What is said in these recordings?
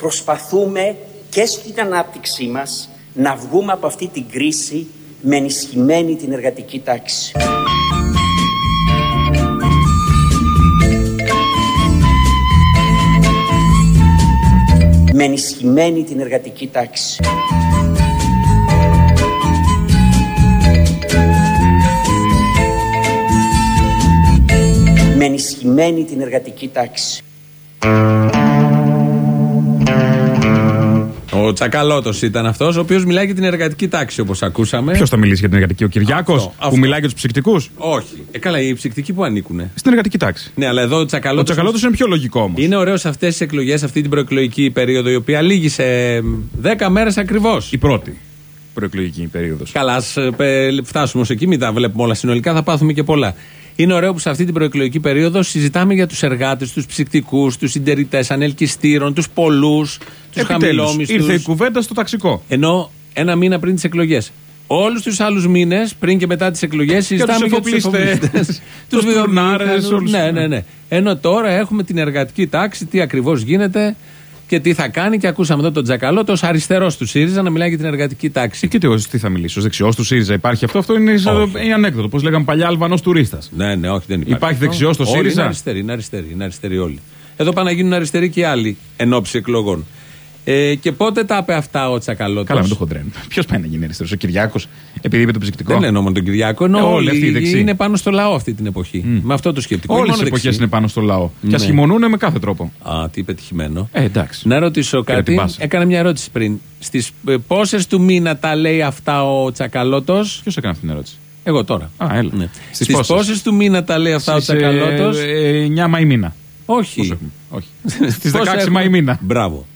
προσπαθούμε και στην ανάπτυξή μας να βγούμε από αυτή την κρίση με ενισχυμένη την εργατική τάξη. Με ενισχυμένη την εργατική τάξη. Με ενισχυμένη την εργατική τάξη. Ο Τσακαλώτος ήταν αυτός, ο οποίος μιλάει για την εργατική τάξη, όπως ακούσαμε. Ποιος θα μιλήσει για την εργατική, ο Κυριάκος, που μιλάει για τους ψυκτικούς? Όχι. Καλά, οι ψυκτικοί που ανήκουνε? Στην εργατική τάξη. Ναι, αλλά εδώ ο Τσακαλώτος είναι πιο λογικό όμως. Είναι ωραίο σε αυτές τις εκλογές, αυτή την προεκλογική περίοδο, η οποία λήγει σε 10 μέρες ακριβώς. Η πρώτη προεκλογική περίοδος. Καλά, ας φτάσουμε ως εκεί, μην τα βλέπουμε όλα συνολικά, θα πάθουμε και πολλά. Είναι ωραίο που σε αυτή την προεκλογική περίοδο συζητάμε για τους εργάτες, τους ψυκτικούς, τους συντηρητές ανελκυστήρων, τους πολλούς, τους χαμηλόμισθους. Ήρθε η κουβέντα στο ταξικό. Ενώ ένα μήνα πριν τις εκλογές. Όλους τους άλλους μήνες, πριν και μετά τις εκλογές, συζητάμε για τους εφοπλιστές, τους βιομηχανούς. Ναι. Ενώ τώρα έχουμε την εργατική τάξη, τι ακριβώς γίνεται και τι θα κάνει. Και ακούσαμε εδώ τον Τσακαλώτο, ως αριστερός του ΣΥΡΙΖΑ, να μιλάει για την εργατική τάξη. Και εγώ τι θα μιλήσω, ως δεξιός του ΣΥΡΙΖΑ υπάρχει αυτό? Αυτό είναι ανέκδοτο. Πώς λέγαμε παλιά, Αλβανός τουρίστας. Ναι, όχι, δεν υπάρχει. Υπάρχει δεξιός του ΣΥΡΙΖΑ. Είναι αριστεροί όλοι. Εδώ πάνε να γίνουν αριστεροί και άλλοι εν ώψη εκλογών. Και πότε τα είπε αυτά ο Τσακαλώτος? Καλά, με το χοντρένο. Ποιος πάει να γίνει αριστερός, ο Κυριάκος, επειδή είπε το ψυκτικό? Δεν εννοώ μόνο τον Κυριάκο, εννοώ όλοι αυτοί οι δεξιοί. Είναι πάνω στο λαό αυτή την εποχή. Με αυτό το σκεπτικό. Όλες οι εποχές είναι πάνω στο λαό. Και ασχημονούν με κάθε τρόπο. Α, τι πετυχημένο. Εντάξει. Να ρωτήσω κάτι. Έκανα μια ερώτηση πριν. Στις πόσες του μήνα τα λέει αυτά ο Τσακαλώτος? Ποιος έκανε αυτή την ερώτηση? Εγώ τώρα. Έλα. Ναι. Στις πόσες του μήνα τα λέει αυτά ο Τσακαλώτος? 9 Μαΐ μήνα. Όχι. Στις 16 Μαΐ μήνα. Μπράβο.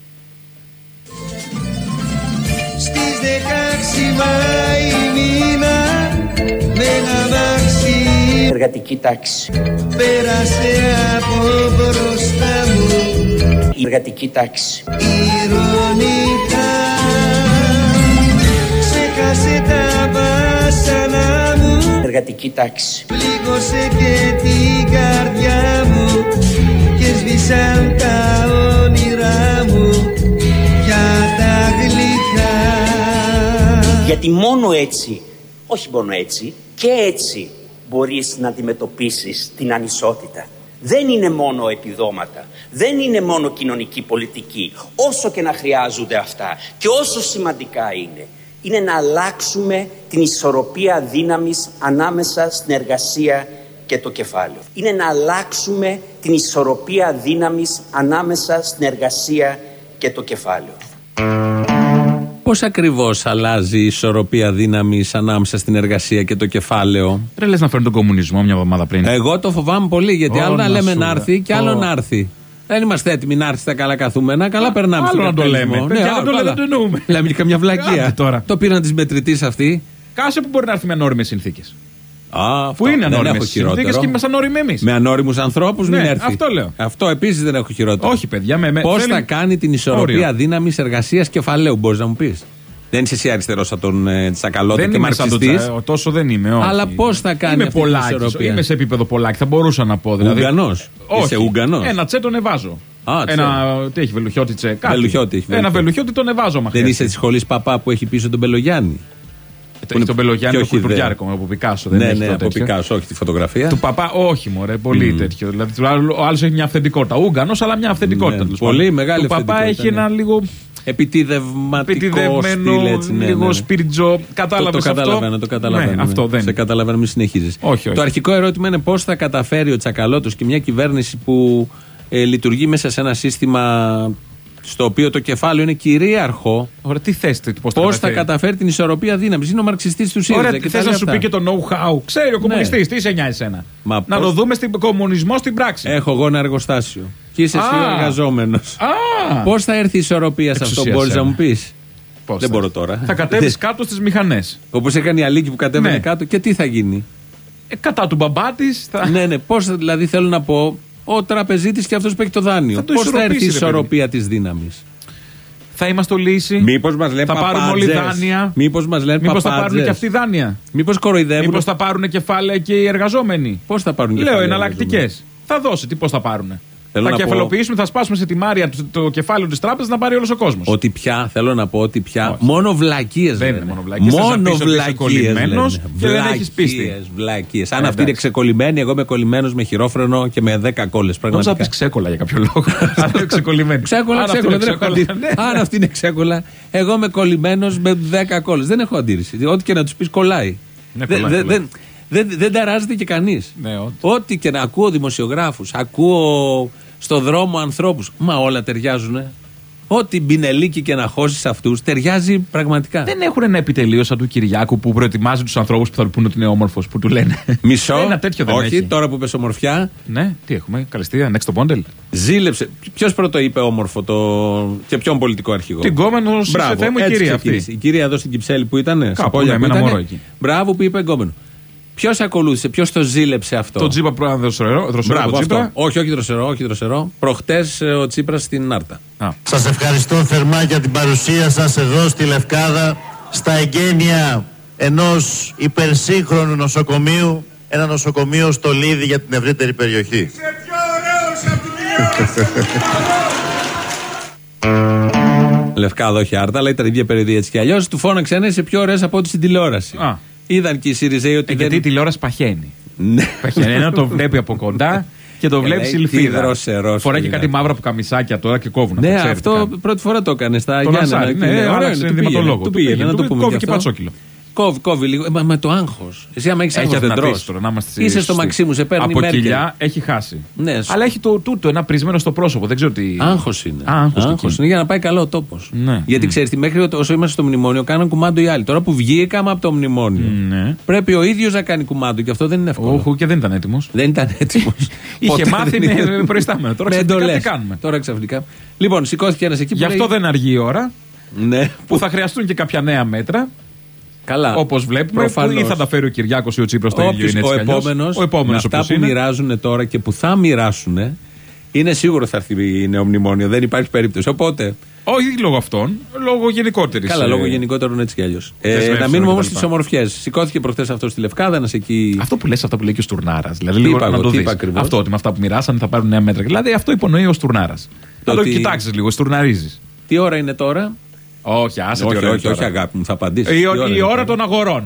Στις 16 Μαΐ μήνα με ένα αμάξι Εργατική τάξη. πέρασε από μπροστά μου Η εργατική τάξη. ηρωνικά, ξέχασε τα βάσανα μου, Εργατική τάξη. πλήγωσε και την καρδιά μου και σβήσαν τα όνειρά μου για τα γλυκά. Γιατί μόνο έτσι, όχι μόνο έτσι, και έτσι μπορείς να αντιμετωπίσεις την ανισότητα. Δεν είναι μόνο επιδόματα, δεν είναι μόνο κοινωνική πολιτική, όσο και να χρειάζονται αυτά και όσο σημαντικά είναι να αλλάξουμε την ισορροπία δύναμης ανάμεσα στην εργασία και το κεφάλαιο. Είναι να αλλάξουμε την ισορροπία δύναμης ανάμεσα στην εργασία και το κεφάλαιο. Πώς ακριβώς αλλάζει η ισορροπία δύναμης ανάμεσα στην εργασία και το κεφάλαιο? Ρε, λες να φέρουν τον κομμουνισμό μια εβδομάδα πριν? Εγώ το φοβάμαι πολύ, γιατί άλλο να λέμε να έρθει και άλλο να έρθει. Δεν είμαστε έτοιμοι να έρθει στα καλά καθούμενα. Καλά περνάμε στον καπιταλισμό. Άλλο να το λέμε. Δεν το εννοούμε. Λέμε και καμιά βλακεία. Το πήραν τις μετρητής αυτοί. Κάσε που μπορεί να έρθει με ανώριμες συνθήκες. Που είναι δεν ανώριμες συνθήκες και είμαστε ανώριμοι εμείς. Με ανώριμους ανθρώπους μην έρθει. Αυτό λέω. Αυτό επίσης δεν έχω χειρότερο. Όχι, παιδιά. Πώς θα κάνει την ισορροπία δύναμης εργασίας κεφαλαίου, μπορείς να μου πεις? Δεν είσαι εσύ αριστερός σαν τον Τσακαλώτο και μαρξιστής. Τόσο δεν είμαι. Όχι. Αλλά πώς θα κάνει αυτή την ισορροπία? Είμαι σε επίπεδο Πολάκη, θα μπορούσα να πω. Δηλαδή. Ουγγανός. Είσαι Ουγγανός. Ένα τσέ τον εβάζω. Τι έχει, βελουχιώτη τσέ? Ένα βελουχιώτη τον εβάζω. Δεν είσαι τη σχολή Παπά που έχει πίσω τον Μπελογιάννη? Τον Μπελογιάννη, το κουλτουριάρικο από Πικάσο. Ναι, από Πικάσο, όχι τη φωτογραφία. Του Παπά, όχι μωρέ, πολύ τέτοιο. Δηλαδή, ο άλλος έχει μια αυθεντικότητα. Ούγγανος, αλλά μια αυθεντικότητα. Πολύ μεγάλη αυθεντικότητα. Του Παπά έχει ένα λίγο. Επιτιδευματικό στυλ, έτσι. Λίγο σπιριτζό. Κατάλαβες αυτό? Το καταλαβαίνω. Ναι, αυτό δεν. Σε καταλαβαίνω, μην συνεχίζεις. Όχι. Το αρχικό ερώτημα είναι πώς θα καταφέρει ο Τσακαλώτος και μια κυβέρνηση που λειτουργεί μέσα σε ένα σύστημα στο οποίο το κεφάλαιο είναι κυρίαρχο. Ωραία, τι θες, πώς θα καταφέρει την ισορροπία δύναμης? Είναι ο μαρξιστής του ΣΥΡΙΖΑ. Ωραία, θες να σου πει και το know-how. Ξέρει ο κομμουνιστής, τι σε νοιάζει εσένα? Να το δούμε στην κομμουνισμό στην πράξη. Έχω εγώ ένα εργοστάσιο. Και είσαι εσύ ο εργαζόμενος. Πώς θα έρθει η ισορροπία σε αυτό, μπορείς να μου πεις? Δεν μπορώ τώρα. Θα κατέβεις κάτω στις μηχανές. Όπως έκανε η Αλίκη που κατέβαινε κάτω, και τι θα γίνει? Κατά του μπαμπά της. Ναι, πώς δηλαδή, θέλω να πω, ο τραπεζίτης και αυτός που έχει το δάνειο. Πώς θα έρθει η ισορροπία της δύναμης? Θα είμαστε λύση. Μήπως μας λένε παπάτζες. Θα πάρουμε όλοι δάνεια. Μήπως θα πάρουν και αυτοί δάνεια. Μήπως κοροϊδεύουν. Μήπως θα πάρουν κεφάλαια και οι εργαζόμενοι. Πώς θα πάρουν κεφάλαια? Λέω εναλλακτικές. Θα δώσει, πώς θα πάρουν? Θα κεφαλοποιήσουμε, θα σπάσουμε σε τιμάρια το κεφάλαιο της τράπεζας να πάρει όλος ο κόσμος. Ότι πια, θέλω να πω ότι πια. Μόνο βλακίες. Δεν είναι μόνο βλακίες. Μόνο βλακίες. Και δεν έχεις πίστη. Βλακίες. Αν αυτή είναι ξεκολλημένη, εγώ είμαι κολλημένος με χειρόφρενο και με 10 κόλλες. Νόμιζα να πεις ξέκολλα για κάποιο λόγο. Αν είναι ξεκολλημένη. Ξέκολλα. Αν αυτή είναι ξέκολλα, εγώ είμαι κολλημένος με 10 κόλλες. Δεν έχω αντίρρηση. Ό,τι και να τους πεις κολλάει. Δεν ταράζεται και κανείς. Ό,τι και να ακούω δημοσιογράφους, ακούω στο δρόμο ανθρώπους, μα όλα ταιριάζουνε. Ό,τι μπινελίκι και να χώσεις αυτούς, ταιριάζει πραγματικά. Δεν έχουν ένα επιτελείο σαν του Κυριάκου που προετοιμάζει τους ανθρώπους που θα του πούνε ότι είναι όμορφος, που του λένε. Μισό. Ένα τέτοιο δεν όχι, έχει. τώρα που πες ομορφιά. Ναι, τι έχουμε, καλεστία, next to bundle. Ζήλεψε. Ποιος πρώτο είπε όμορφο και ποιον πολιτικό αρχηγό? Την κόμενο σε θέμα η κυρία αυτή. Η κυρία εδώ στην Κυψέλη που ήταν. Κάπου με ένα μωρό εκεί. Μπράβο που είπε εγκόμενο. Ποιος ακολούθησε, ποιος το ζήλεψε αυτό? Το Τζίπρα που δροσερό. Όχι δροσερό. Προχτές ο Τσίπρας στην Νάρτα. Σας ευχαριστώ θερμά για την παρουσία σας εδώ στη Λευκάδα, στα εγγένεια ενός υπερσύγχρονου νοσοκομείου, ένα νοσοκομείο στο Λίδι για την ευρύτερη περιοχή. Είσαι πιο ωραίος από τη Λευκάδα, όχι Άρτα, αλλά ήταν η ίδια περιοδία έτσι κι αλλιώς. Του φώναξε ένα, είσαι πιο ωραίος από ό,τι στην τηλεόραση. Είδαν και οι Σιριζέοι ότι γιατί η τηλεόραση παχαίνει. Παχαίνει, ένα το βλέπει από κοντά και το βλέπει σιλφίδα. Φοράει και κάτι μαύρα από καμισάκια τώρα και κόβουν. Ναι, αυτό πρώτη φορά το έκανε στα Γιάννενα. Ναι, άλλαξε ενδυματολόγο. Του πήγε να το πούμε. Κόβει και πατσόκιλο. Κόβει λίγο. Με το άγχος. Εσύ, άμα έχεις άγχος, δεν τρως. Είσαι στο Μαξίμου, σε παίρνει από κοιλιά έχει χάσει. Ναι, αλλά έχει τούτο ένα πρισμένο στο πρόσωπο. Δεν ξέρω τι. Άγχος είναι. Άγχος είναι για να πάει καλό ο τόπος. Ναι. Γιατί ξέρεις, μέχρι όσο είμαστε στο μνημόνιο, κάναν κουμάντο οι άλλοι. Τώρα που βγήκαμε από το μνημόνιο, πρέπει ο ίδιος να κάνει κουμάντο και αυτό δεν είναι εύκολο. Όχι, και δεν ήταν έτοιμος. Είχε μάθει με προϊστάμενο. Τώρα ξαφνικά. Λοιπόν, σηκώθηκε ένας εκεί που. Γι' αυτό δεν αργεί η ώρα. Που θα χρειαστούν και κάποια νέα μέτρα. Όπως βλέπουμε, ή θα τα φέρει ο Κυριάκος ή ο Τσίπρας, το ίδιο είναι έτσι. Ο επόμενος αυτά που μοιράζουν τώρα και που θα μοιράσουν, είναι σίγουρο θα έρθει η νεομνημόνιο. Δεν υπάρχει περίπτωση. Οπότε. Όχι λόγω αυτών, λόγω γενικότερης. Καλά, λόγω γενικότερων έτσι κι αλλιώς. Να μείνουμε όμως στις ομορφιές. Σηκώθηκε προχθές αυτό στη Λευκάδα, ένας εκεί. Αυτό που λες, αυτά που λέει και ο Στουρνάρας. Δηλαδή, λίγο να το δεις. Αυτό ότι με αυτά που μοιράσανε θα πάρουν νέα μέτρα. Δηλαδή, αυτό υπονοεί ο Στουρνάρας. Να το κοιτάξεις λίγο, στουρναρίζεις. Τι ώρα είναι τώρα? Όχι, όχι, αγάπη μου, θα απαντήσω. Η ώρα των αγορών.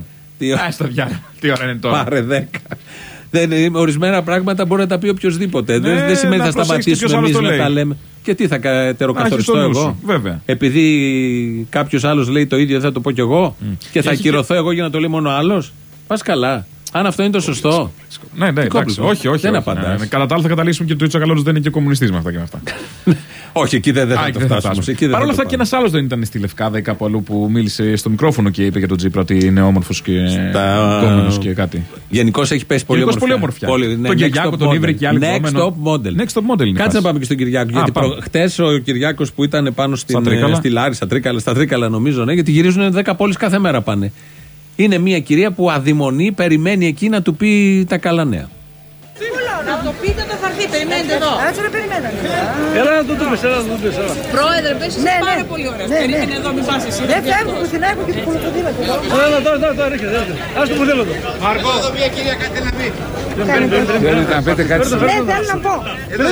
Τι ώρα είναι τώρα? Πάρε 10. Ορισμένα πράγματα μπορεί να τα πει οποιοδήποτε. Δεν σημαίνει θα σταματήσουμε εμείς να τα λέμε. Και τι θα τεροκαθοριστώ εγώ? Βέβαια. Επειδή κάποιος άλλος λέει το ίδιο, θα το πω κι εγώ. Και θα ακυρωθώ εγώ για να το λέει μόνο άλλος. Πας καλά. Αν αυτό είναι το σωστό. Ναι, εντάξει. Όχι. Δεν απαντάς. Κατά τα άλλα θα καταλήξουμε και το Τσακαλώτος δεν είναι και κομμουνιστής με αυτά και με αυτά. Όχι, εκεί δεν θα το φτάσουμε. Παρ' όλα αυτά και ένας άλλος δεν ήταν στη Λευκάδα ή κάπου αλλού που μίλησε στο μικρόφωνο και είπε για τον Τσίπρα ότι είναι όμορφος και κόμενος και κάτι. Γενικώς έχει πέσει πολύ όμορφια. Τον Κυριάκο τον Ήβρε και άλλοι Next top model. Κάτσε να πάμε και στον Κυριάκο. Γιατί χτες ο Κυριάκος που ήταν πάνω στη Λάρισα, στα Τρίκαλα νομίζω, γιατί γυρίζουν 10 πόλεις κάθε μέρα πάνε. Είναι μια κυρία που αδειμονεί, περιμένει εκεί να του πει τα καλά νέα. Να το πείτε το χαρτί, περιμένετε εδώ. Έτσι να περιμένετε. Έλα να το δούμε, Πρόεδρε, πες είσαι πάρα πολύ ωραία. Περίμενε εδώ, μην πας εσύ. Δεν φεύγω πουθενά, έχω και το ποδήλατο εδώ. Έλα, τώρα, έρχεται. Ας το ποδήλατο. Μαρκό, εδώ μια κυρία κάτι να πει. Θέλετε να πείτε κάτι? Ναι, θέλω να πω.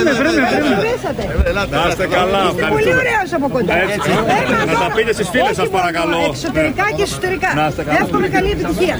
Να είστε καλά. Είστε πολύ ωραίος από κοντά. Να τα πείτε στις φίλες σας παρακαλώ. Εξωτερικά και εσωτερικά. Εύχομαι καλή επιτυχία.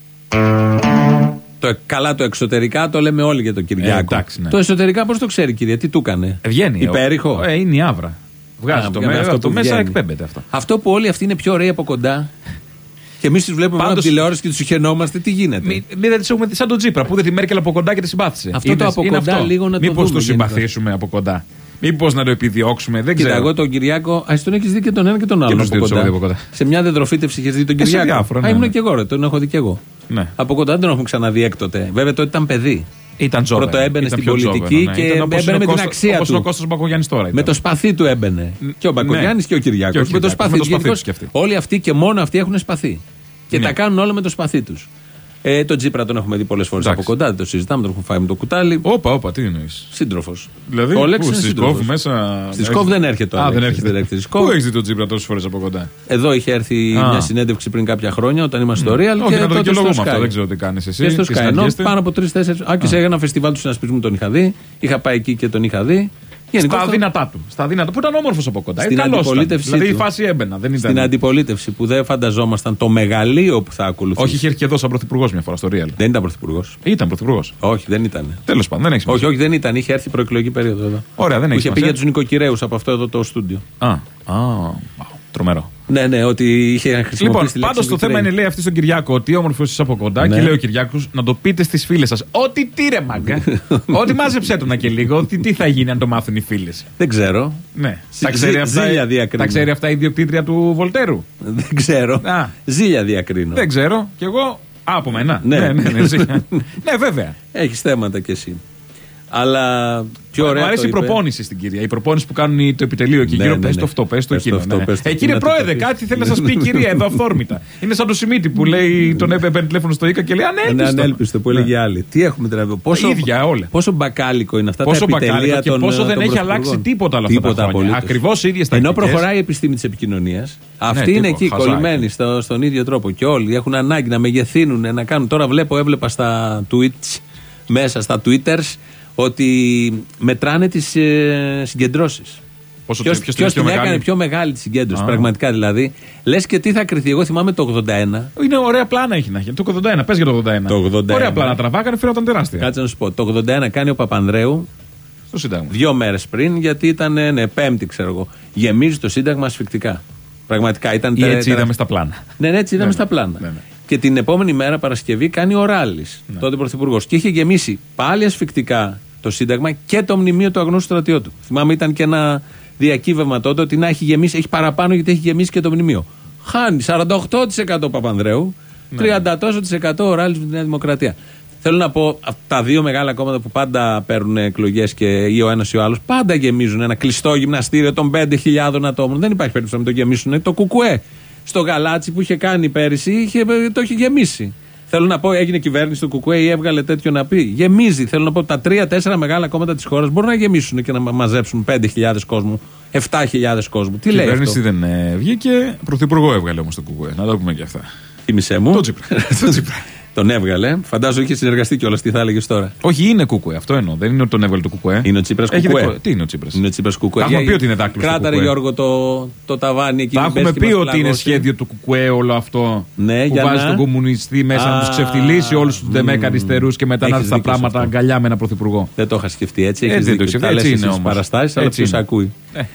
Καλά το εξωτερικά το λέμε όλοι για τον Κυριάκο. Εντάξει, ναι. Το εσωτερικά πώς το ξέρει, κυρία, τι του έκανε? Βγαίνει. Υπέρηχο. Είναι η άβρα. Βγάζει το μέσα, εκπέμπεται αυτό. Αυτό που όλοι αυτοί είναι πιο ωραίοι από κοντά. Και εμείς τους βλέπουμε από τηλεόραση και τους χαινόμαστε, τι γίνεται? Μην δεν τις έχουμε σαν τον Τσίπρα που είδε τη Μέρκελ από κοντά και τη συμπάθησε. Αυτό το από κοντά λίγο να το δούμε. Μήπως το συμπαθήσουμε από κοντά? Μήπως να το επιδιώξουμε? Δεν ξέρω. Κοίτα, εγώ τον Κυριάκο, τον έχεις δει και τον ένα και τον άλλο. Από κοντά. Σε μια δεντροφύτευση είχες δει τον Κυριάκο. Ήμουν και εγώ, τον έχω δει και εγώ. Ναι. Από κοντά δεν τον έχουμε ξαναδεί έκτοτε. Βέβαια τότε ήταν παιδί. Ήταν τζόβερ. Πρώτο έμπαινε στην πολιτική και έμπαινε με την αξία του. Όπως ο Κώστας Μπακογιάννης τώρα. Με το σπαθί του έμπαινε. Και ο Μπακογιάννης και ο Κυριάκος. Με το σπαθί του. Όλοι αυτοί και μόνο αυτοί έχουν σπαθί. Και τα κάνουν όλα με το σπαθί τους. Τον Τσίπρα τον έχουμε δει πολλές φορές από κοντά, δεν το συζητάμε, τον έχουμε φάει με το κουτάλι. Όπα, τι εννοείς? Σύντροφος. Δηλαδή, στη Σκόβ μέσα. Στη Σκόβ δεν έρχεται. Δεν έρχεται. Πού έχεις δει τον Τσίπρα τόσες φορές από κοντά? Εδώ είχε έρθει μια συνέντευξη πριν κάποια χρόνια όταν είμαστε στο Real. Όχι, να το δικαιολογώ με αυτό, δεν ξέρω τι κάνεις εσύ. Και στο Sky, πάνω από 3-4. Και σε ένα φεστιβάλ του συνασπισμού τον είχα δει. Είχα πάει εκεί και τον είχα δει. Στα δυνατά του. Που ήταν όμορφος από κοντά. Στην αντιπολίτευση. Δηλαδή η φάση έμπαινα. Δεν ήταν... Στην αντιπολίτευση που δεν φανταζόμασταν το μεγαλείο που θα ακολουθήσει. Όχι, είχε έρθει και εδώ σαν πρωθυπουργός μια φορά στο Real. Δεν ήταν πρωθυπουργός. Ήταν πρωθυπουργός. Όχι, δεν ήταν. Τέλος πάντων, δεν έχει σημασία. Όχι, δεν ήταν. Είχε έρθει προεκλογική περίοδο εδώ. Ωραία, δεν έχει σημασία. Είχε πει για τους νοικοκυρέους από αυτό εδώ το στούντιο. Τρομερό. Ναι, ότι είχε χρησιμοποιήσει. Λοιπόν, πάντως το θέμα είναι, λέει αυτή στον Κυριάκο, ότι όμορφος είσαι από κοντά. Ναι. Και λέει ο Κυριάκος να το πείτε στις φίλες σας. Ό,τι τι ρε μάγκα. Ότι μάζεψέ το να και λίγο. Ότι τι θα γίνει αν το μάθουν οι φίλες. Δεν ξέρω. Ναι. Τα ξέρει αυτά η ιδιοκτήτρια του Βολτέρου. Δεν ξέρω. Ζήλια διακρίνω. Δεν ξέρω. Κι εγώ. Από μένα. Ναι, βέβαια. Έχεις θέματα κι εσύ. Αλλά πιο ωραία. Μου αρέσει η προπόνηση στην κυρία. Η προπόνηση που κάνουν το επιτελείο εκεί γύρω. Πες το αυτό, πες το εκείνο. Κύριε Πρόεδρε, κάτι θέλει να σας πει η κυρία εδώ αυθόρμητα. Είναι σαν το Σιμίτη που λέει, τον παίρνει τηλέφωνο στο ΙΚΑ και λέει ανέλπιστο. Που έλεγε άλλη. Τι έχουμε δηλαδή. Πόσο μπακάλικο είναι αυτά τα επιτελεία και πόσο δεν έχει αλλάξει τίποτα όλα αυτά τα χρόνια. Ακριβώς ίδιες τα. Ενώ προχωράει η επιστήμη της επικοινωνίας, αυτοί είναι εκεί κολλημένοι στον ίδιο τρόπο και όλοι έχουν ανάγκη να μεγεθύνουν, να κάνουν. Τώρα έβλεπα στα tweets, μέσα στα Twitters, ότι μετράνε τις συγκεντρώσεις. Ποιος την έκανε πιο μεγάλη τη συγκέντρωση, πραγματικά δηλαδή. Λες και τι θα κρυθεί. Εγώ θυμάμαι το 81. Είναι ωραία πλάνα έχει να έχει. Το 81, πες για το 81. Ωραία πλάνα τραβάκανε, φαίνονταν τεράστια. Κάτσε να σου πω. Το 81 κάνει ο Παπανδρέου στο Σύνταγμα. 2 μέρες πριν, γιατί ήταν Πέμπτη, ξέρω εγώ. Γεμίζει το Σύνταγμα ασφυκτικά. Πραγματικά ήταν τεράστια. Έτσι είδαμε στα πλάνα. Ναι, έτσι είδαμε στα πλάνα. Και την επόμενη μέρα, Παρασκευή, κάνει ο Ράλης, τότε πρωθυπουργός. Και είχε γεμίσει πάλι ασφυκτικά το Σύνταγμα και το μνημείο του αγνώστου στρατιώτου. Θυμάμαι, ήταν και ένα διακύβευμα τότε ότι να έχει γεμίσει, έχει παραπάνω γιατί έχει γεμίσει και το μνημείο. Χάνει 48% Παπανδρέου, 30% ο Ράλης με τη Νέα Δημοκρατία. Θέλω να πω, τα δύο μεγάλα κόμματα που πάντα παίρνουν εκλογές και ή ο ένας ή ο άλλος, πάντα γεμίζουν ένα κλειστό γυμναστήριο των 5.000 ατόμων. Δεν υπάρχει περίπτωση να μην το γεμίσουν. Το Κουκουέ στο Γαλάτσι που είχε κάνει πέρυσι, το είχε γεμίσει. Θέλω να πω, έγινε κυβέρνηση του Κουκουέ ή έβγαλε τέτοιο να πει. Γεμίζει. Θέλω να πω, τα 3-4 μεγάλα κόμματα της χώρας μπορούν να γεμίσουν και να μαζέψουν 5.000 κόσμου, 7.000 κόσμου. Τι λέει? Η κυβέρνηση δεν βγήκε. Πρωθυπουργό έβγαλε όμως το Κουκουέ. Να το πούμε και αυτά. Θύμησέ μου. Το Τσίπρα. Τον έβγαλε. Φαντάζομαι είχε συνεργαστεί κιόλας. Τι θα έλεγε τώρα? Όχι, είναι Κουκουέ. Αυτό εννοώ. Δεν είναι ότι τον έβγαλε το Κουκουέ. Είναι ο Τσίπρας Κουκουέ. Τι είναι ο Τσίπρας? Είναι ο Τσίπρας Κουκουέ. Έχουμε πει ότι είναι δάκτυλο. Κράταρε Γιώργο το ταβάνι εκεί. Τα έχουμε πει ότι είναι σχέδιο του Κουκουέ όλο αυτό. Ναι, που βάζει τον κομμουνιστή μέσα να του ξεφτυλίσει όλου του ντεμέκα αριστερού και μετά να έρθει τα πράγματα αγκαλιά με ένα πρωθυπουργό. Δεν το είχα σκεφτεί έτσι. Έχει δίκιο. Παραστάσει, αλλά ποιο ακούει.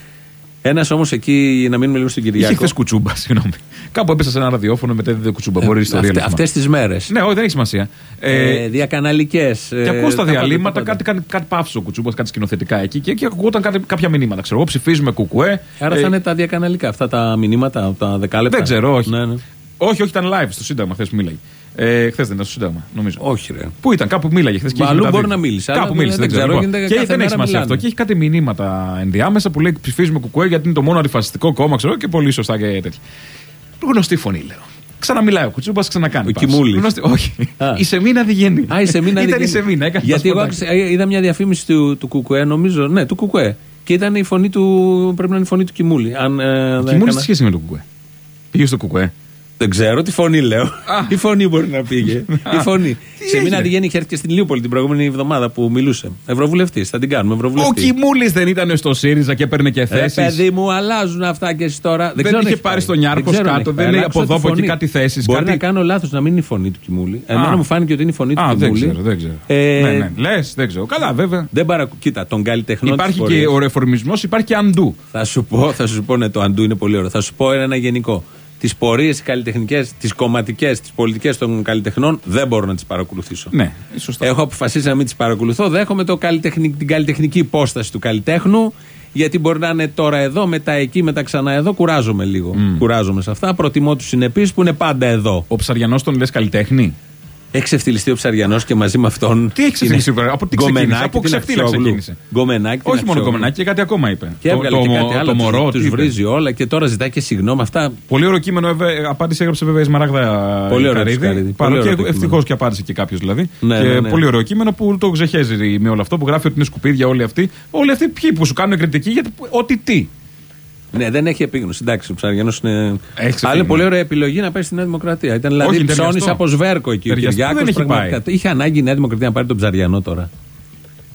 Ένας όμως εκεί, να μείνουμε λίγο στον Κυριάκο. Είχε χθες κουτσούμπα, συγγνώμη. Κάπου έπεσα σε ένα ραδιόφωνο μετέδιδε κουτσούμπα. Μπορεί ιστορία. Αυτές τις μέρες. Ναι, όχι, δεν έχει σημασία. Διακαναλικές. Και ακούω στα διαλύματα κάτι πάυσε ο κουτσούμπα, κάτι σκηνοθετικά εκεί και ακούγονταν κάποια μηνύματα. Ξέρω εγώ, ψηφίζουμε Κουκουέ. Άρα θα είναι τα διακαναλικά αυτά τα μηνύματα, τα 10 λεπτά. Δεν ξέρω, όχι. Όχι, ήταν live στο Σύνταγμα χθες που μίλαγε. Χθες δεν ήταν στο Σύνταγμα, νομίζω. Όχι, ρε. Πού ήταν, κάπου μίλαγε χθες. Αλλού μπορεί να μίλησε. Κάπου μίλησε, δεν ξέρω. Και δεν έχει σημασία αυτό. Και έχει κάτι μηνύματα ενδιάμεσα που λέει ψηφίζουμε Κουκουέ γιατί είναι το μόνο αντιφασιστικό κόμμα, ξέρω, και πολύ σωστά και τέτοια. Γνωστή φωνή, λέω. Ξαναμιλάει ο Κουτσούμπας, ξανακάνει. Ο Κιμούλης. Όχι. Η Σεμίνα Διγενή. Ήταν η Σεμίνα. Γιατί εγώ είδα μια διαφήμιση του Κουκουέ, νομίζω. Ναι, του Κουκουέ. Και ήταν η φωνή του. Πρέπει να είναι η φωνή του Κιμούλη. Κιμούλη τι σχέση με το Κουκουέ? Πήγε στο Κουκουέ. Δεν ξέρω, τη φωνή λέω. Η φωνή μπορεί να πήγε. Η φωνή. Σε μήνα Διγέννη είχε έρθει και στην Λίουπολη την προηγούμενη εβδομάδα που μιλούσε. Ευρωβουλευτής, θα την κάνουμε ευρωβουλευτή. Ο Κιμούλης δεν ήταν στο ΣΥΡΙΖΑ και έπαιρνε και θέσεις? Παιδί μου, αλλάζουν αυτά και εσύ τώρα. Δεν είχε πάρει στον Νιάρχος κάτω, δεν λέει από εδώ από εκεί κάτι θέσεις? Μπορεί να κάνω λάθος να μην είναι η φωνή του Κιμούλη. Εμένα μου φάνηκε ότι είναι η φωνή του Κιμούλη. Δεν ξέρω. Λες, δεν ξέρω. Καλά, βέβαια. Κοίτα, τον καλλιτεχνό. Υπάρχει και ο ρεφορμισμός, υπάρχει και αντού. Θα σου πω, ναι, το αντού είναι πολύ ωραίο. Θα σου πω ένα γενικό. Τις πορείες καλλιτεχνικές, τις κομματικές, τις πολιτικές των καλλιτεχνών δεν μπορώ να τις παρακολουθήσω. Ναι, σωστά. Έχω αποφασίσει να μην τις παρακολουθώ. Δέχομαι την καλλιτεχνική υπόσταση του καλλιτέχνου, γιατί μπορεί να είναι τώρα εδώ, μετά εκεί, μετά ξανά εδώ. Κουράζομαι λίγο. Κουράζομαι σε αυτά. Προτιμώ τους συνεπείς που είναι πάντα εδώ. Ο Ψαριανός τον λες καλλιτέχνη? Έχει ξεφτυλιστεί ο Ψαριανός και μαζί με αυτόν. Τι έχει ξεφτυλιστεί, από τι ξεκίνησε? Από ξεφτύλα ξεκίνησε. Γκομενάκι. Όχι μόνο γκομενάκι, και κάτι ακόμα είπε. Και έβγαλε και κάτι άλλο. Το μωρό του βρίζει όλα και τώρα ζητάει και συγγνώμη. Αυτά. Πολύ ωραίο κείμενο, απάντησε, έγραψε βέβαια η Σμαράγδα Καρύδη. Ευτυχώς και απάντησε και κάποιο δηλαδή. Πολύ ωραίο κείμενο που το ξεχέζει με όλο αυτό που γράφει ότι είναι σκουπίδια όλοι αυτοί. Όλοι αυτοί ποιοι που σου κάνουν κριτική γιατί ό,τι τι. Ναι, δεν έχει επίγνωση. Εντάξει, ο Ψαριανός είναι. Αλλά είναι πολύ ωραία επιλογή να πάει στη Νέα Δημοκρατία. Ήταν δηλαδή ψώνης από σβέρκο εκεί. Ο Κυριάκος είχε ανάγκη η Νέα Δημοκρατία να πάρει τον Ψαριανό τώρα.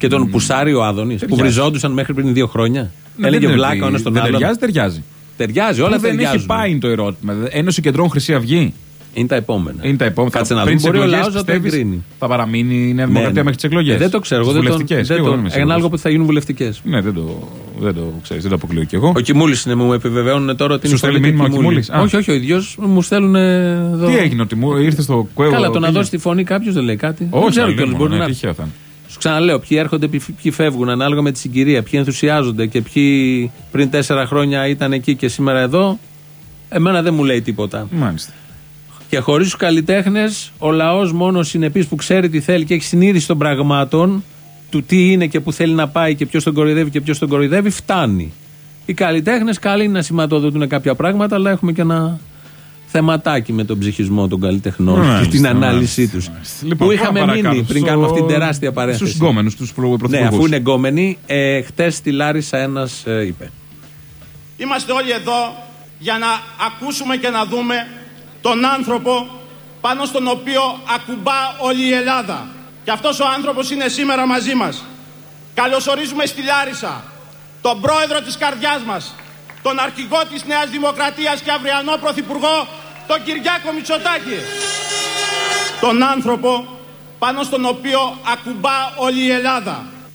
Και τον Πουσάριο Άδωνης που βριζόντουσαν μέχρι πριν 2 χρόνια. Έλεγε βλάκα ο ένας τον άλλον. Ταιριάζει, όλα ταιριάζουν. Δεν έχει πάει το ερώτημα. Ένωση Κεντρών Χρυσή Αυγή. Είναι τα επόμενα. Κάτσε να δούμε. Μπορεί ο λαός να το εγκρίνει. Θα παραμείνει η Νέα Δημοκρατία μέχρι τις εκλογές. Δεν το ξέρω. Ένα άλλο που θα γίνουν βουλευτικές. Ναι, δεν το ξέρεις, δεν το αποκλείω κι εγώ. Ο Κιμούλης είναι, μου επιβεβαιώνουν τώρα ότι είναι. Σου στέλνει μήνυμα ο Κιμούλης. Όχι, ο ίδιος μου στέλνουν εδώ. Τι έγινε, ότι μου ήρθε στο κουέβο. Καλά, το να δώσει τη φωνή κάποιος δεν λέει κάτι. Όχι, δεν ξέρω κιόλας μπορεί να. Σου ξαναλέω, ποιοι έρχονται, ποιοι φεύγουν ανάλογα με τη συγκυρία, ποιοι ενθουσιάζονται και ποιοι πριν 4 χρόνια ήταν εκεί και σήμερα εδώ. Εμένα δεν μου λέει τίποτα. Μάλιστα. Και χωρίς τους καλλιτέχνες, ο λαός μόνο συνεπής που ξέρει τι θέλει και έχει συνείδηση των πραγμάτων, του τι είναι και που θέλει να πάει και ποιος τον κοροϊδεύει και ποιος τον κοροϊδεύει, φτάνει. Οι καλλιτέχνες καλοί είναι να σηματοδοτούν κάποια πράγματα, αλλά έχουμε και ένα θεματάκι με τον ψυχισμό των καλλιτεχνών και την ανάλυση τους. Λοιπόν, που είχαμε μείνει πριν κάνουμε αυτή την τεράστια παρένθεση. Στους γκόμενους, τους πρωθυπουργούς. Ναι, αφού είναι γκόμενοι, χτες στη Λάρισα ένας είπε. Είμαστε όλοι εδώ για να ακούσουμε και να δούμε τον άνθρωπο πάνω στον οποίο ακουμπά όλη η Ελλάδα. Και αυτός ο άνθρωπος είναι σήμερα μαζί μας. Καλωσορίζουμε στη Λάρισα τον πρόεδρο της καρδιάς μας, τον αρχηγό της Νέας Δημοκρατίας και αυριανό πρωθυπουργό, τον Κυριάκο Μητσοτάκη. Τον άνθρωπο πάνω στον οποίο ακουμπά όλη η Ελλάδα.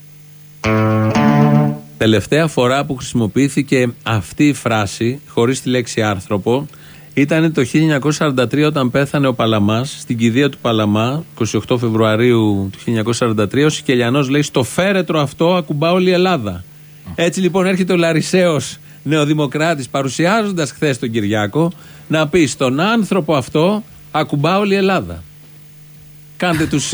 Τελευταία φορά που χρησιμοποιήθηκε αυτή η φράση, χωρίς τη λέξη άνθρωπο, ήταν το 1943 όταν πέθανε ο Παλαμάς στην κηδεία του Παλαμά, 28 Φεβρουαρίου του 1943. Ο Σικελιανός λέει: στο φέρετρο αυτό ακουμπά όλη η Ελλάδα. Έτσι λοιπόν έρχεται ο Λαρισαίος νεοδημοκράτης, παρουσιάζοντας χθες τον Κυριάκο, να πει: στον άνθρωπο αυτό ακουμπά όλη η Ελλάδα. Κάντε τους.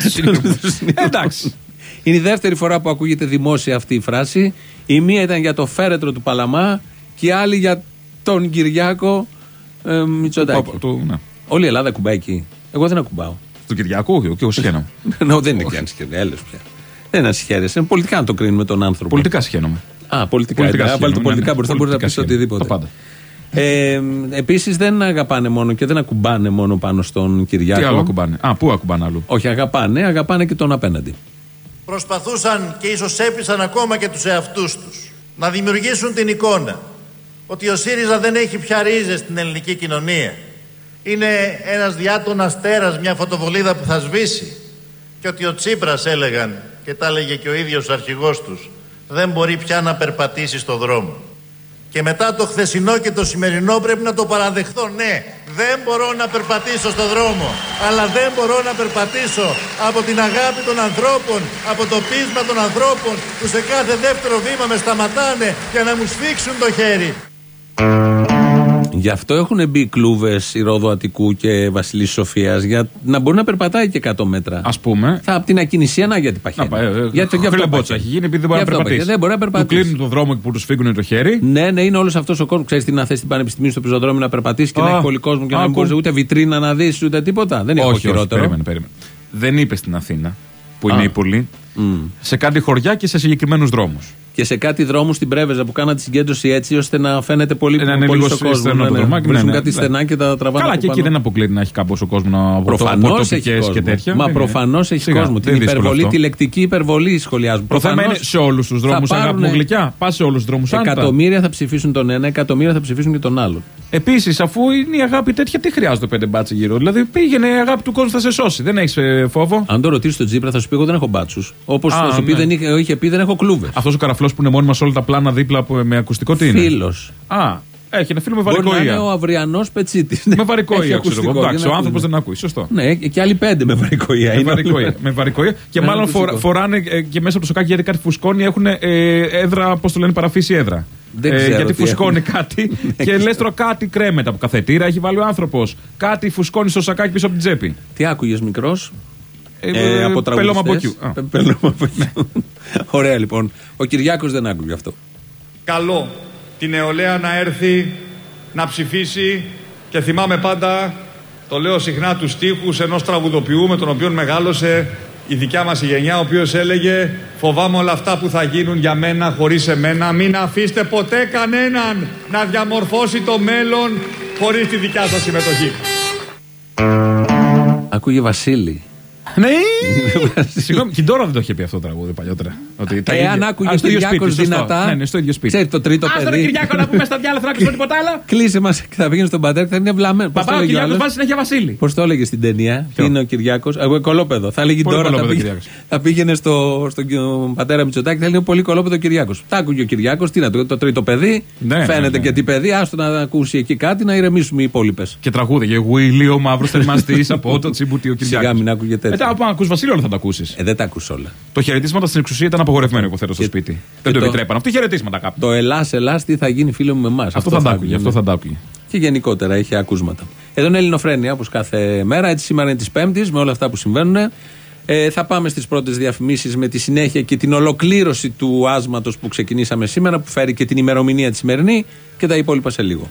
Εντάξει. Είναι η δεύτερη φορά που ακούγεται δημόσια αυτή η φράση. Η μία ήταν για το φέρετρο του Παλαμά και η άλλη για τον Κυριάκο Μητσοτάκη. Ναι. Όλη η Ελλάδα ακουμπάει εκεί. Εγώ δεν ακουμπάω. Του Κυριάκου και εγώ συχαίνομαι. Δεν είναι και αν συχαίνομαι. Έλεος πια. Δεν είναι συχαίνεσαι. Είναι πολιτικά να το κρίνουμε τον άνθρωπο. Πολιτικά συχαίνομαι. Πολιτικά. Πολιτικά μπορεί να πει οτιδήποτε. Επίσης δεν αγαπάνε μόνο και δεν ακουμπάνε μόνο πάνω στον Κυριάκο. Τι άλλο ακουμπάνε? Πού ακουμπάνε αλλού? Όχι, αγαπάνε και τον απέναντι. Προσπαθούσαν και ίσως έπεισαν ακόμα και τους εαυτούς τους να δημιουργήσουν την εικόνα ότι ο ΣΥΡΙΖΑ δεν έχει πια ρίζες στην ελληνική κοινωνία. Είναι ένας διάτονας τέρας, μια φωτοβολίδα που θα σβήσει. Και ότι ο Τσίπρας, έλεγαν, και τα έλεγε και ο ίδιος ο αρχηγός τους, δεν μπορεί πια να περπατήσει στο δρόμο. Και μετά το χθεσινό και το σημερινό πρέπει να το παραδεχθώ. Ναι, δεν μπορώ να περπατήσω στο δρόμο, αλλά δεν μπορώ να περπατήσω από την αγάπη των ανθρώπων, από το πείσμα των ανθρώπων που σε κάθε δεύτερο βήμα με σταματάνε για να μου σφίξουν το χέρι. Γι' αυτό έχουν μπει κλούβες η Ρόδου Αττικού και Βασιλής Σοφίας, για να μπορεί να περπατάει και 100 μέτρα. Ας πούμε. Από την ακινησία να γιατί παχαίνει. Χρελεμπότσα έχει γίνει επειδή δεν μπορεί να περπατήσει. Δεν μπορεί να περπατήσει. Του κλείνουν τον δρόμο που του φύγουν το χέρι. Ναι, είναι όλος αυτός ο κόσμος. Ξέρεις τι να θες στην Πανεπιστημίου στο πεζοδρόμιο να περπατήσει και να έχει πολύ κόσμο και να μην μπορεί ούτε βιτρίνα να δεις ούτε τίποτα. Δεν είναι χειρότερο. Περίμενε. Δεν είπε στην Αθήνα που είναι ύπολη. Σε κάτι χωριά και σε συγκεκριμένους δρόμους. Και σε κάτι δρόμους στην Πρέβεζα που κάναν τη συγκέντρωση έτσι ώστε να φαίνεται πολύ στον κόσμο. Βρίσκουν κάτι στενά και τα τραβάνε. Καλά, και εκεί δεν αποκλείεται να έχει κάποιο κόσμο από τοπικές και τέτοια. Μα προφανώς έχει κόσμο. Την υπερβολή, τη λεκτική υπερβολή σχολιάζουν. Το θέμα είναι σε όλους τους δρόμους αγάπη μου γλυκιά. Πας σε όλους τους δρόμους. Εκατομμύρια θα ψηφίσουν τον ένα, εκατομμύρια θα ψηφίσουν και τον άλλον. Επίσης, αφού είναι η αγάπη τέτοια, τι χρειάζεται 5 μπάτσοι γύρω? Δηλαδή πήγαινε, η αγάπη του κόσμου θα σε σώσει. Δεν έχει φόβο. Αν το ρωτήσει τον Τσίπρα, θα σου πει: εγώ δεν έχω μπάτσους. Όπως θα σου πει, είχε πει: δεν έχω κλούβες. Αυτό ο καραφλός που είναι μόνιμα σε όλα τα πλάνα δίπλα με ακουστικό, τι είναι? Φίλος. Έχει ένα φίλο με βαρικό ία. Είναι ο αυριανός Πετσίτης. Με βαρικό ία, ξέρω εγώ. Εντάξει, ο άνθρωπος δεν ακούει. Σωστό. Ναι, και άλλοι 5 με βαρικό ία. Με βαρικό ία. Και μάλλον φοράνε και μέσα από το σοκάκι γιατί κάτι φουσκώνει, έχουν έδρα, πώς το λένε, παραφύση έδρα. Γιατί φουσκώνει κάτι και λες τώρα κάτι κρέμεται από καθετήρα, έχει βάλει ο άνθρωπος. Κάτι φουσκώνει στο σακάκι πίσω από την τσέπη. Τι άκουγες μικρός? Από τραγουδιστές. Ωραία λοιπόν. Ο Κυριάκος δεν άκουγε αυτό. Καλό την νεολαία να έρθει να ψηφίσει και θυμάμαι πάντα, το λέω συχνά, τους στίχους ενός τραγουδοποιού με τον οποίο μεγάλωσε η δικιά μας η γενιά, ο οποίος έλεγε: φοβάμαι όλα αυτά που θα γίνουν για μένα χωρίς εμένα, μην αφήστε ποτέ κανέναν να διαμορφώσει το μέλλον χωρίς τη δικιά σας συμμετοχή. Άκουγε Βασίλη. Ναι! Συγγνώμη, και τώρα δεν το είχε πει αυτό το τραγούδι παλιότερα. Αν άκουγε ο Κυριάκος δυνατά. Ναι, στο ίδιο σπίτι. Ξέρει το τρίτο παιδί. Άστο Κυριάκο να πούμε στα διάλα, θα άκουσα τίποτα άλλο. Κλείσε μας και θα πήγαινε στον πατέρα και θα είναι βλαμμένο. Παπά, ο Κυριάκος βάζει συνέχεια Βασίλη. Πώς το έλεγε στην ταινία, τι είναι ο Κυριάκος. Εγώ κολόπεδο. Θα έλεγε τώρα θα πήγαινε στον πατέρα Μητσοτάκη, θα έλεγε πολύ κολόπεδο ο Κυριάκος. Τα άκουγε ο Κυριάκος, τι να το τρίτο παιδί. Φαίνεται και τι παιδί, άστο να ακούσει εκεί κάτι να ηρεμήσουμε οι υπόλοιπες. Και τραγούδι, εγώ ηλίο μαύρο θερμαστή από το τσιμπουτί ο Κυριάκος. Σιγά μην άκουγε τέτοια. Μετά, αν ακούς Βασίλη, όλα θα τα ακούσεις. Δεν τα ακούς όλα. Το χαιρετίσματα στην εξουσία ήταν απογορευμένο, υποθέτω, στο σπίτι. Δεν το επιτρέπαν. Αυτή χαιρετίσματα κάπου. Το Ελλάς, τι θα γίνει, φίλε μου, με εμάς. Αυτό θα τα άκουγε. Και γενικότερα έχει ακούσματα. Εδώ είναι Ελληνοφρένεια, όπως κάθε μέρα. Έτσι, σήμερα είναι της Πέμπτης, με όλα αυτά που συμβαίνουν. Θα πάμε στις πρώτες διαφημίσεις με τη συνέχεια και την ολοκλήρωση του άσματος που ξεκινήσαμε σήμερα, που φέρει και την ημερομηνία τη σημερινή, και τα υπόλοιπα σε λίγο.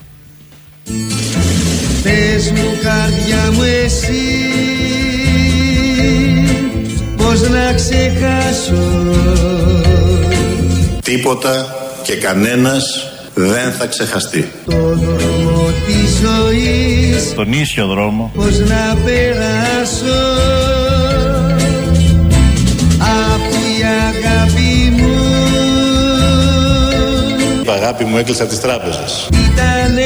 Πες μου, καρδιά μου, εσύ πώς να ξεχάσω. Τίποτα και κανένας δεν θα ξεχαστεί. Το δρόμο της ζωής, τον ίσιο δρόμο, πώς να περάσω, αφού η αγάπη μου, η αγάπη μου έκλεισα από τις τράπεζες. Ήταν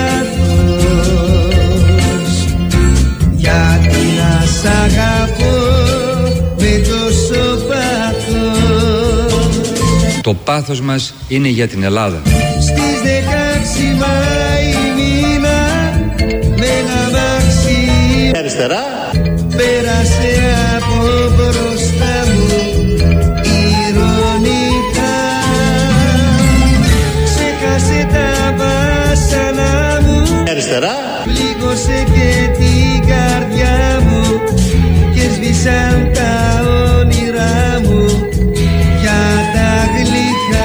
λάθος, γιατί να σ' αγαπώ με τόσο πάθος. Το πάθος μας είναι για την Ελλάδα. Στις 16 Μάη μήνα με ένα μάξι αριστερά πέρασε από μπροστά μου ηρωνικά. Ξέχασε τα βάσανα μου αριστερά, πλήγωσε και την καρδιά μου και σβήσαν τα όνειρά μου για τα γλυκά.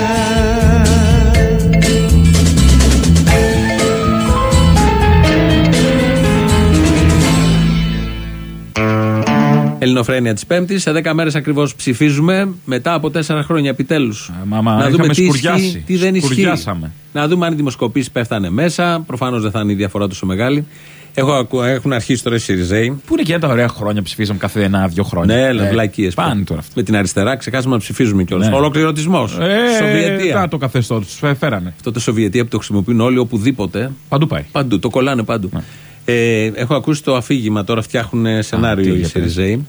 Ελληνοφρένεια της Πέμπτης. Σε 10 μέρες ακριβώς ψηφίζουμε. Μετά από 4 χρόνια επιτέλους. Να δούμε τι ισχύει, τι δεν ισχύει. Να δούμε αν οι δημοσκοπήσεις πέφτανε μέσα. Προφανώς δεν θα είναι η διαφορά τόσο μεγάλη. Έχουν αρχίσει τώρα οι Σιριζέοι. Πού είναι και τα ωραία χρόνια ψηφίζαμε κάθε 1-2 χρόνια. Ναι, βλακίες. Πάνε τώρα αυτά. Με την αριστερά ξεχάσαμε να ψηφίζουμε κιόλας. Ναι. Ολοκληρωτισμός. Σοβιετία. Το καθεστώς τους φέρανε. Αυτό το Σοβιετία που το χρησιμοποιούν όλοι οπουδήποτε. Παντού πάει. Παντού, το κολλάνε παντού. Ναι. Έχω ακούσει το αφήγημα, τώρα φτιάχνουν σενάριο οι Σιριζέοι.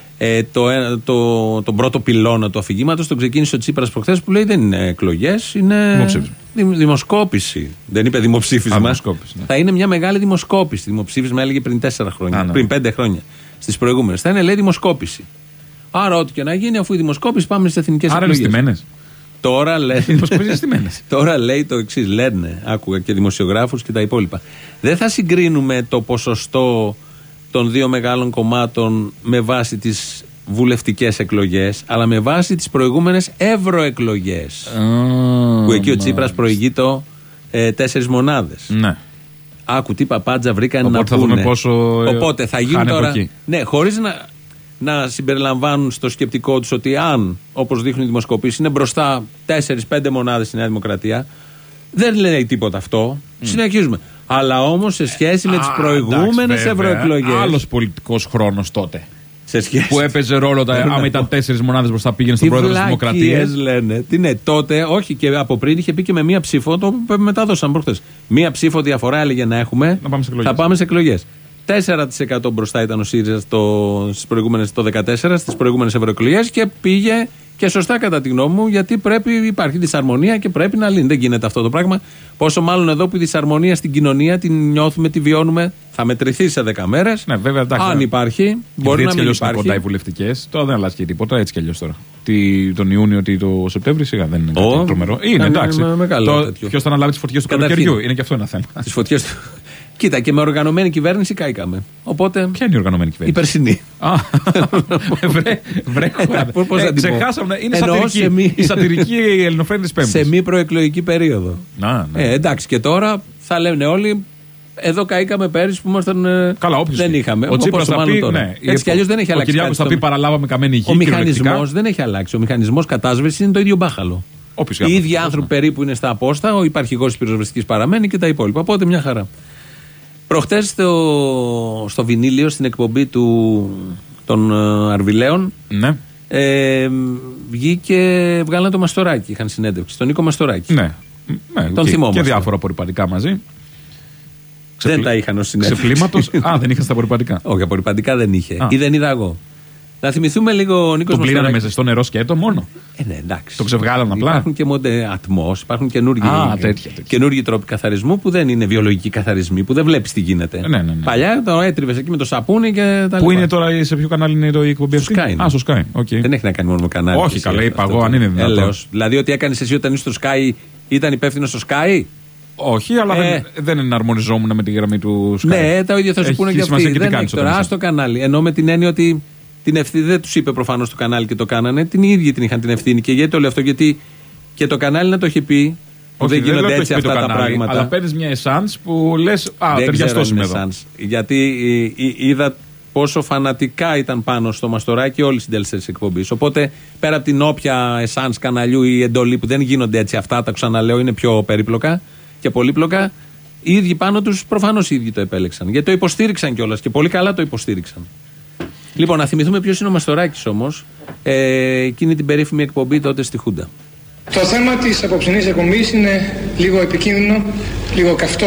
Τον πρώτο πυλώνα του αφηγήματος τον ξεκίνησε ο Τσίπρας προχθές, που λέει δεν είναι εκλογές, είναι δημοσκόπηση. Δεν είπε δημοψήφισμα. Ναι. Θα είναι μια μεγάλη δημοσκόπηση. Δημοψήφισμα έλεγε πριν 4 χρόνια, πριν 5 χρόνια. Στις προηγούμενες. Θα είναι, λέει, δημοσκόπηση. Άρα, ό,τι και να γίνει, αφού η δημοσκόπηση, πάμε στις εθνικές εκλογές. Τώρα λέει το εξής, λένε, άκουγα και δημοσιογράφους και τα υπόλοιπα. Δεν θα συγκρίνουμε το ποσοστό των δύο μεγάλων κομμάτων με βάση τις βουλευτικές εκλογές, αλλά με βάση τις προηγούμενες ευρωεκλογές. Που εκεί ο Τσίπρας προηγεί το 4 μονάδες. Ναι. Άκου τι παπάντζα βρήκαν να πούνε. Οπότε θα γίνουν τώρα. Ναι, χωρίς να συμπεριλαμβάνουν στο σκεπτικό τους ότι αν, όπως δείχνουν οι δημοσκοπήσεις, είναι μπροστά 4-5 μονάδες στη Νέα Δημοκρατία. Δεν λέει τίποτα αυτό. Συνεχίζουμε. Αλλά όμως σε σχέση με τις προηγούμενες ευρωεκλογές. Άλλος πολιτικός χρόνος τότε. Σε σχέση... Που έπαιζε ρόλο άμα ήταν 4 μονάδες μπροστά πήγαινε στον πρόεδρο της Δημοκρατίας. Λένε. Τι ναι, τότε, όχι και από πριν είχε πει και με μία ψήφο, το μετάδωσαν προχθές. Μία ψήφο διαφορά έλεγε να έχουμε. Θα πάμε σε εκλογές. 4% μπροστά ήταν ο ΣΥΡΙΖΑ στις προηγούμενες, το 2014, στις προηγούμενες ευρωεκλογές και πήγε και σωστά κατά τη γνώμη μου, γιατί υπάρχει δυσαρμονία και πρέπει να λύνει. Δεν γίνεται αυτό το πράγμα. Πόσο μάλλον εδώ που η δυσαρμονία στην κοινωνία την νιώθουμε, τη βιώνουμε, θα μετρηθεί σε 10 μέρες. Ναι, βέβαια, εντάξει, αν υπάρχει, μπορεί να μην υπάρχει. Είναι κοντά οι βουλευτικές. Τώρα δεν αλλάζει και τίποτα, έτσι κι αλλιώς τώρα. Τον Ιούνιο ή το Σεπτέμβριο, σιγά δεν είναι κάτι τρομερό. Είναι εντάξει. Ποιος θα αναλάβει τις φωτιές του καλοκαιριού, είναι και αυτό ένα θέμα. Τις φωτιές του. Κοίτα, και με οργανωμένη κυβέρνηση κάηκαμε. Οπότε. Ποια είναι η οργανωμένη κυβέρνηση? Η περσινή. Ξεχάσαμε. Είναι η σατυρική Ελληνοφρένεια της Πέμπτης. Σε μη προεκλογική περίοδο. Εντάξει, και τώρα θα λένε όλοι. Εδώ καήκαμε πέρυσι που ήμασταν. Καλά, όποιος. Δεν είχαμε. Ο Τσίπρας θα πει. Έτσι κι αλλιώς δεν έχει αλλάξει. Ο Κυριάκος θα πει παραλάβαμε καμένη γη. Ο μηχανισμός δεν έχει αλλάξει. Ο μηχανισμός κατάσβεσης είναι το ίδιο μπάχαλο. Οι ίδιοι άνθρωποι περίπου είναι στα απόστα. Ο υπαρχηγός της πυροσβεστικής παραμένει και τα υπόλοιπα. Οπότε μια χαρά. Προχτές στο Βινίλιο, στην εκπομπή των των Αρβιλέων. Ναι. Βγάλανε το Μαστοράκι, είχαν συνέντευξη. Τον Νίκο Μαστοράκι. Ναι. Τον θυμόμαστε. Και διάφορα απορριπαντικά μαζί. Δεν τα είχαν ως συνέντευξη. Ξεπλήματος. Δεν είχαν στα απορριπαντικά. Όχι, απορριπαντικά δεν είχε. Ή δεν είδα εγώ. Να θυμηθούμε λίγο ο Νίκος Μαστοράκης. Τον πλήρανε με ζεστό νερό σκέτο μόνο. Ναι, εντάξει. Το ξεβγάλανε απλά. Υπάρχουν και ατμός, υπάρχουν καινούργιοι τρόποι καθαρισμού που δεν είναι βιολογικοί καθαρισμοί, που δεν βλέπεις τι γίνεται. Ναι. Παλιά το έτριβες εκεί με το σαπούνι και τα λοιπά. Πού είναι τώρα, σε ποιο κανάλι είναι η εκπομπή αυτή? Στο Sky. Δεν έχει να κάνει μόνο με κανάλι. Όχι, καλά, είπα εγώ, αν είναι δυνατόν. Δηλαδή, ότι έκανες εσύ όταν είσαι στο Sky ήταν υπεύθυνο στο Sky. Όχι, αλλά δεν εναρμονιζόμουν με τη γραμμή του Sky. Ναι, το ίδιο θα σου πούνε και αυτοί. Δεν έχει τώρα στο κανάλι. Ενώ με την έννοια ότι την ευθύνη δεν τους είπε προφανώς το κανάλι και το κάνανε. Την ίδια την είχαν την ευθύνη. Και γιατί όλο αυτό, γιατί και το κανάλι να το έχει πει. Όχι, δεν γίνονται έτσι αυτά κανάλι, τα πράγματα. Αλλά παίρνεις μια essence που λες ταιριαστό είμαι εδώ. Γιατί είδα πόσο φανατικά ήταν πάνω στο Μαστοράκι όλοι οι συντέλεστες της εκπομπής. Οπότε πέρα από την όποια essence καναλιού ή εντολή που δεν γίνονται έτσι αυτά, τα ξαναλέω, είναι πιο περίπλοκα και πολύπλοκα. Οι ίδιοι πάνω τους προφανώς οι ίδιοι το επέλεξαν. Γιατί το υποστήριξαν κιόλας και πολύ καλά το υποστήριξαν. Λοιπόν, να θυμηθούμε ποιος είναι ο Μαστοράκης όμως, εκείνη την περίφημη εκπομπή τότε στη Χούντα. Το θέμα της απόψινής εκπομπής είναι λίγο επικίνδυνο, λίγο καυτό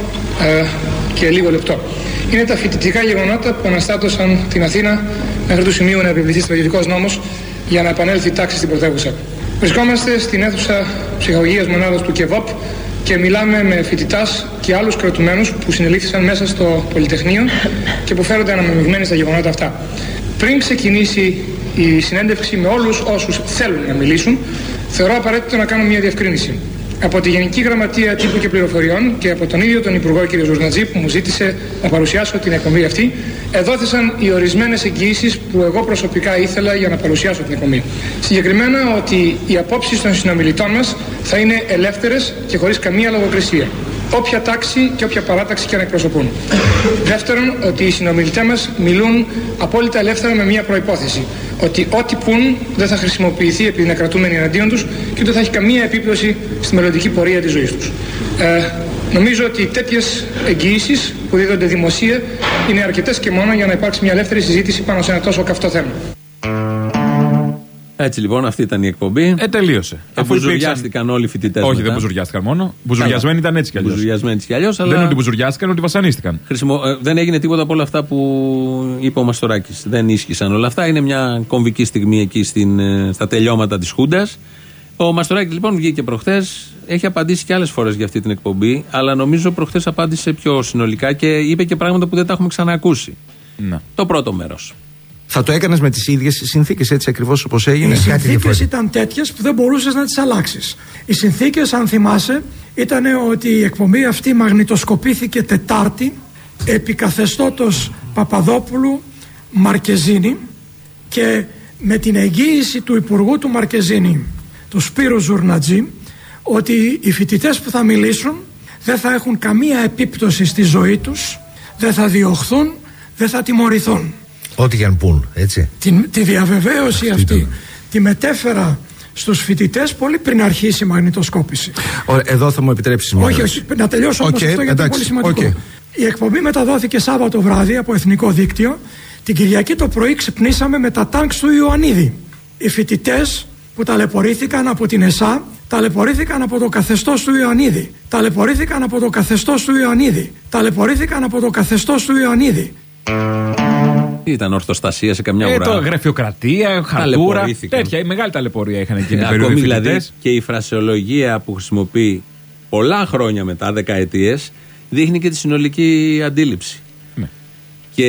και λίγο λεπτό. Είναι τα φοιτητικά γεγονότα που αναστάτωσαν την Αθήνα μέχρι του σημείου να επιβληθεί στρατιωτικός νόμος για να επανέλθει η τάξη στην πρωτεύουσα. Βρισκόμαστε στην αίθουσα ψυχαγωγίας μονάδας του ΚΕΒΟΠ και μιλάμε με φοιτητάς και άλλους κρατουμένους που συνελήφθησαν μέσα στο Πολυτεχνείο και που φέρονται αναμειγμένοι στα γεγονότα αυτά. Πριν ξεκινήσει η συνέντευξη με όλους όσους θέλουν να μιλήσουν, θεωρώ απαραίτητο να κάνω μια διευκρίνηση. Από τη Γενική Γραμματεία Τύπου και Πληροφοριών και από τον ίδιο τον Υπουργό κ. Ζουρνατζή που μου ζήτησε να παρουσιάσω την εκπομπή αυτή, εδόθησαν οι ορισμένες εγγυήσεις που εγώ προσωπικά ήθελα για να παρουσιάσω την εκπομπή. Συγκεκριμένα ότι οι απόψεις των συνομιλητών μας θα είναι ελεύθερες και χωρίς καμία λογοκρισία, όποια τάξη και όποια παράταξη και αν εκπροσωπούν. Δεύτερον, ότι οι συνομιλητές μας μιλούν απόλυτα ελεύθερα με μια προϋπόθεση. Ότι ό,τι πουν δεν θα χρησιμοποιηθεί επειδή είναι κρατούμενοι εναντίον τους και ούτε θα έχει καμία επίπτωση στη μελλοντική πορεία της ζωής τους. Νομίζω ότι τέτοιες εγγυήσεις που δίδονται δημοσία είναι αρκετές και μόνο για να υπάρξει μια ελεύθερη συζήτηση πάνω σε ένα τόσο καυτό θέμα. Έτσι λοιπόν, αυτή ήταν η εκπομπή. Τελείωσε. Αφού μπουζουριάστηκαν όλοι οι φοιτητές. Όχι, δεν μπουζουριάστηκαν μόνο. Μπουζουριασμένοι ήταν έτσι κι αλλιώς. Αλλά δεν είναι ότι μπουζουριάστηκαν, ότι βασανίστηκαν. Δεν έγινε τίποτα από όλα αυτά που είπε ο Μαστοράκης. Δεν ίσχυσαν όλα αυτά. Είναι μια κομβική στιγμή εκεί στα τελειώματα της Χούντας. Ο Μαστοράκης λοιπόν βγήκε προχθές. Έχει απαντήσει και άλλες φορές για αυτή την εκπομπή. Αλλά νομίζω προχθές απάντησε πιο συνολικά και είπε και πράγματα που δεν τα έχουμε ξανακούσει. Ναι. Το πρώτο μέρος. Θα το έκανες με τις ίδιες συνθήκες έτσι ακριβώς όπως έγινε? Οι συνθήκες ήταν τέτοιες που δεν μπορούσες να τις αλλάξεις. Οι συνθήκες, αν θυμάσαι, ήταν ότι η εκπομπή αυτή μαγνητοσκοπήθηκε Τετάρτη επί καθεστώτος Παπαδόπουλου Μαρκεζίνη και με την εγγύηση του Υπουργού του Μαρκεζίνη, του Σπύρου Ζουρνατζή, ότι οι φοιτητές που θα μιλήσουν δεν θα έχουν καμία επίπτωση στη ζωή τους, δεν θα διωχθούν, δεν θα τιμωρηθούν. Ό,τι και αν πούν, έτσι. Τη διαβεβαίωση αυτή τη μετέφερα στους φοιτητές πολύ πριν αρχίσει η μαγνητοσκόπηση. Εδώ θα μου επιτρέψεις μια Όχι, να τελειώσω όμως αυτό γιατί είναι πολύ σημαντικό. Η εκπομπή μεταδόθηκε Σάββατο βράδυ από Εθνικό Δίκτυο. Την Κυριακή το πρωί ξυπνήσαμε με τα τάγκς του Ιωαννίδη. Οι φοιτητές που ταλαιπωρήθηκαν από την ΕΣΑ ταλαιπωρήθηκαν από το καθεστώς του Ιωαννίδη. Ταλαιπωρήθηκαν από το καθεστώς του Ιωαννίδη. Ταλαιπωρήθηκαν από το καθεστώς του Ιωαννίδη. Ήταν ορθοστασία σε καμιά ουρά. Γραφειοκρατία, χαρτούρα. Τέτοια, η μεγάλη ταλαιπωρία είχαν εκείνη την περίοδο. Δηλαδή και η φρασεολογία που χρησιμοποιεί πολλά χρόνια μετά, δεκαετίες, δείχνει και τη συνολική αντίληψη. Ναι. Και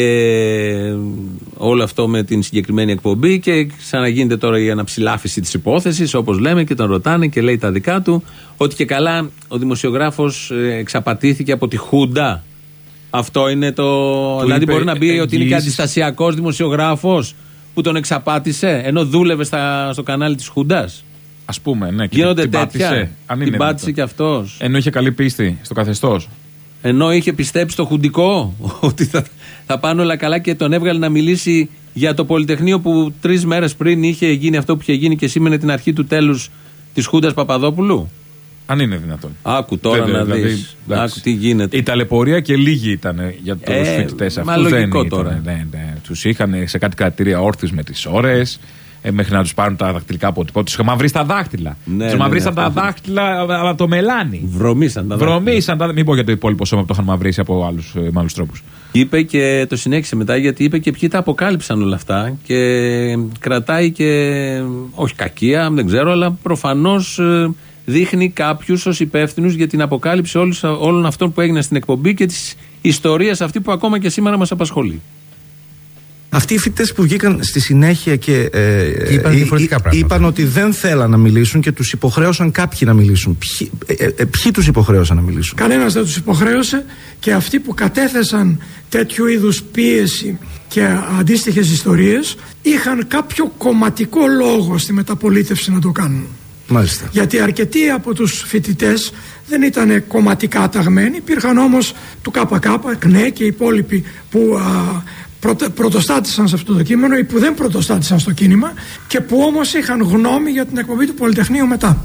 όλο αυτό με την συγκεκριμένη εκπομπή και ξαναγίνεται τώρα η αναψηλάφιση της υπόθεσης, όπως λέμε, και τον ρωτάνε και λέει τα δικά του, ότι και καλά ο δημοσιογράφος εξαπατήθηκε από τη Χούντα. Αυτό είναι το. Δηλαδή, μπορεί να μπει ότι είναι και αντιστασιακός δημοσιογράφος που τον εξαπάτησε ενώ δούλευε στο κανάλι της Χούντας. Ας πούμε, ναι. Γίνονται τέτοια. Την πάτησε κι αυτός. Ενώ είχε καλή πίστη στο καθεστώς. Ενώ είχε πιστέψει στο χουντικό ότι θα πάνε όλα καλά και τον έβγαλε να μιλήσει για το Πολυτεχνείο που 3 μέρες πριν είχε γίνει αυτό που είχε γίνει και σήμαινε την αρχή του τέλους της Χούντας Παπαδόπουλου. Αν είναι δυνατόν. Άκου τώρα να δεις. Άκου τι γίνεται. Η ταλαιπωρία και λίγη ήταν για τους φοιτητές αυτούς. Δεν ήταν. Τώρα. Τους είχαν σε κάτι κρατήρια όρθιους με τις ώρες. Μέχρι να τους πάρουν τα δακτυλικά αποτυπώματα. Τους είχαν μαυρίσει τα δάχτυλα. Τους μαυρίσαν τα δάχτυλα από το μελάνι. Βρωμίσαν τα δάχτυλα. Μην πω για το υπόλοιπο σώμα που το είχαν μαυρίσει από άλλους τρόπους. Είπε και το συνέχισε μετά, γιατί είπε και ποιοι τα αποκάλυψαν όλα αυτά. Και κρατάει και. Όχι κακία, δεν ξέρω, αλλά προφανώς δείχνει κάποιους ως υπεύθυνους για την αποκάλυψη όλων αυτών που έγιναν στην εκπομπή και της ιστορίας αυτή που ακόμα και σήμερα μας απασχολεί. Αυτοί οι φοιτητές που βγήκαν στη συνέχεια και είπαν ότι δεν θέλαν να μιλήσουν και τους υποχρέωσαν κάποιοι να μιλήσουν. Ποιοι τους υποχρέωσαν να μιλήσουν? Κανένας δεν τους υποχρέωσε, και αυτοί που κατέθεσαν τέτοιου είδους πίεση και αντίστοιχες ιστορίες είχαν κάποιο κομματικό λόγο στη μεταπολίτευση να το κάνουν. Μάλιστα. Γιατί αρκετοί από τους φοιτητές δεν ήταν κομματικά ταγμένοι, υπήρχαν όμως του ΚΚ, ΚΝΕ και οι υπόλοιποι που πρωτοστάτησαν σε αυτό το κείμενο ή που δεν πρωτοστάτησαν στο κίνημα και που όμως είχαν γνώμη για την εκπομπή του Πολυτεχνείου μετά.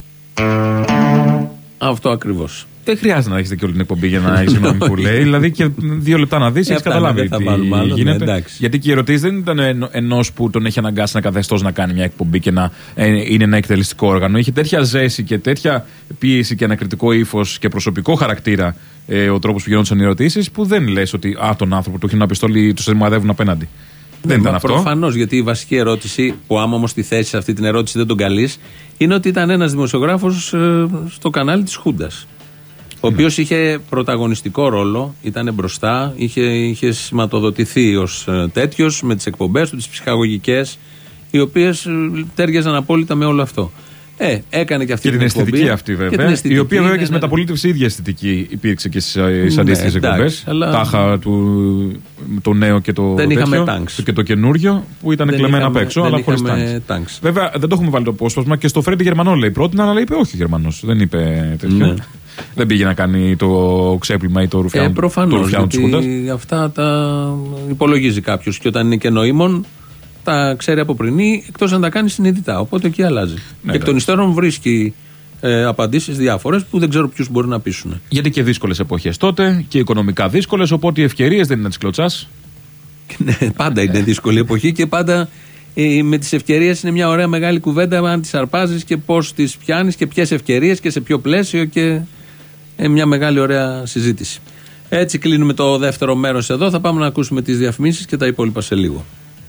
Αυτό ακριβώς. Δεν χρειάζεται να έχεις και όλη την εκπομπή για να έχεις γνώμη που λέει. Δηλαδή και 2 λεπτά να δεις, έχεις καταλάβει τι γίνεται. Ναι, γιατί και οι ερωτήσεις δεν ήταν ενός που τον έχει αναγκάσει ένα καθεστώς να κάνει μια εκπομπή και να είναι ένα εκτελεστικό όργανο. Είχε τέτοια ζέση και τέτοια πίεση και ανακριτικό ύφος και προσωπικό χαρακτήρα ο τρόπος που γινόντουσαν οι ερωτήσεις, που δεν λες ότι τον άνθρωπο του έχει ένα πιστόλι, του σημαδεύουν απέναντι. Δεν ήταν αυτό. Προφανώς, γιατί η βασική ερώτηση, που άμα όμως τη θέση αυτή την ερώτηση δεν τον καλείς, είναι ότι ήταν ένας δημοσιογράφος στο κανάλι της Χούντας. Ο οποίος είχε πρωταγωνιστικό ρόλο, ήταν μπροστά, είχε σηματοδοτηθεί ως τέτοιος με τις εκπομπές του, τις ψυχαγωγικές, οι οποίες τέριαζαν απόλυτα με όλο αυτό. Έκανε και αυτή την εκπομπή. Και την αισθητική αυτή, βέβαια. Η οποία βέβαια και στη μεταπολίτευση η ίδια αισθητική υπήρξε και στις αντίστοιχες εκπομπές. Τάχα το νέο και το και το καινούριο που ήταν κλεμμένα απ' έξω, αλλά χωρίς τάγκς. Βέβαια δεν το έχουμε βάλει το απόσπασμα και στο Φρέντι Γερμανό λέει πρότεινα, αλλά είπε όχι ο Γερμανός. Δεν είπε τέτοιο. Ναι. Δεν πήγε να κάνει το ξέπλυμα ή το ρουφιάνο του Χούντας. Προφανώς, αυτά τα υπολογίζει κάποιος και όταν είναι και νοήμων τα ξέρει από πριν, εκτός αν τα κάνει συνειδητά. Οπότε εκεί αλλάζει. Και εκ των υστέρων βρίσκει απαντήσεις διάφορες που δεν ξέρω ποιους μπορεί να πείσουν. Γιατί και δύσκολες εποχές τότε και οικονομικά δύσκολες, οπότε οι ευκαιρίες δεν είναι να τις κλωτσάς. Ναι, πάντα είναι δύσκολη εποχή και πάντα με τις ευκαιρίες είναι μια ωραία μεγάλη κουβέντα αν τις αρπάζεις και πώς τις πιάνεις και ποιες ευκαιρίες και σε ποιο πλαίσιο, και μια μεγάλη ωραία συζήτηση. Έτσι κλείνουμε το δεύτερο μέρος εδώ. Θα πάμε να ακούσουμε τις διαφημίσεις και τα υπόλοιπα σε λίγο.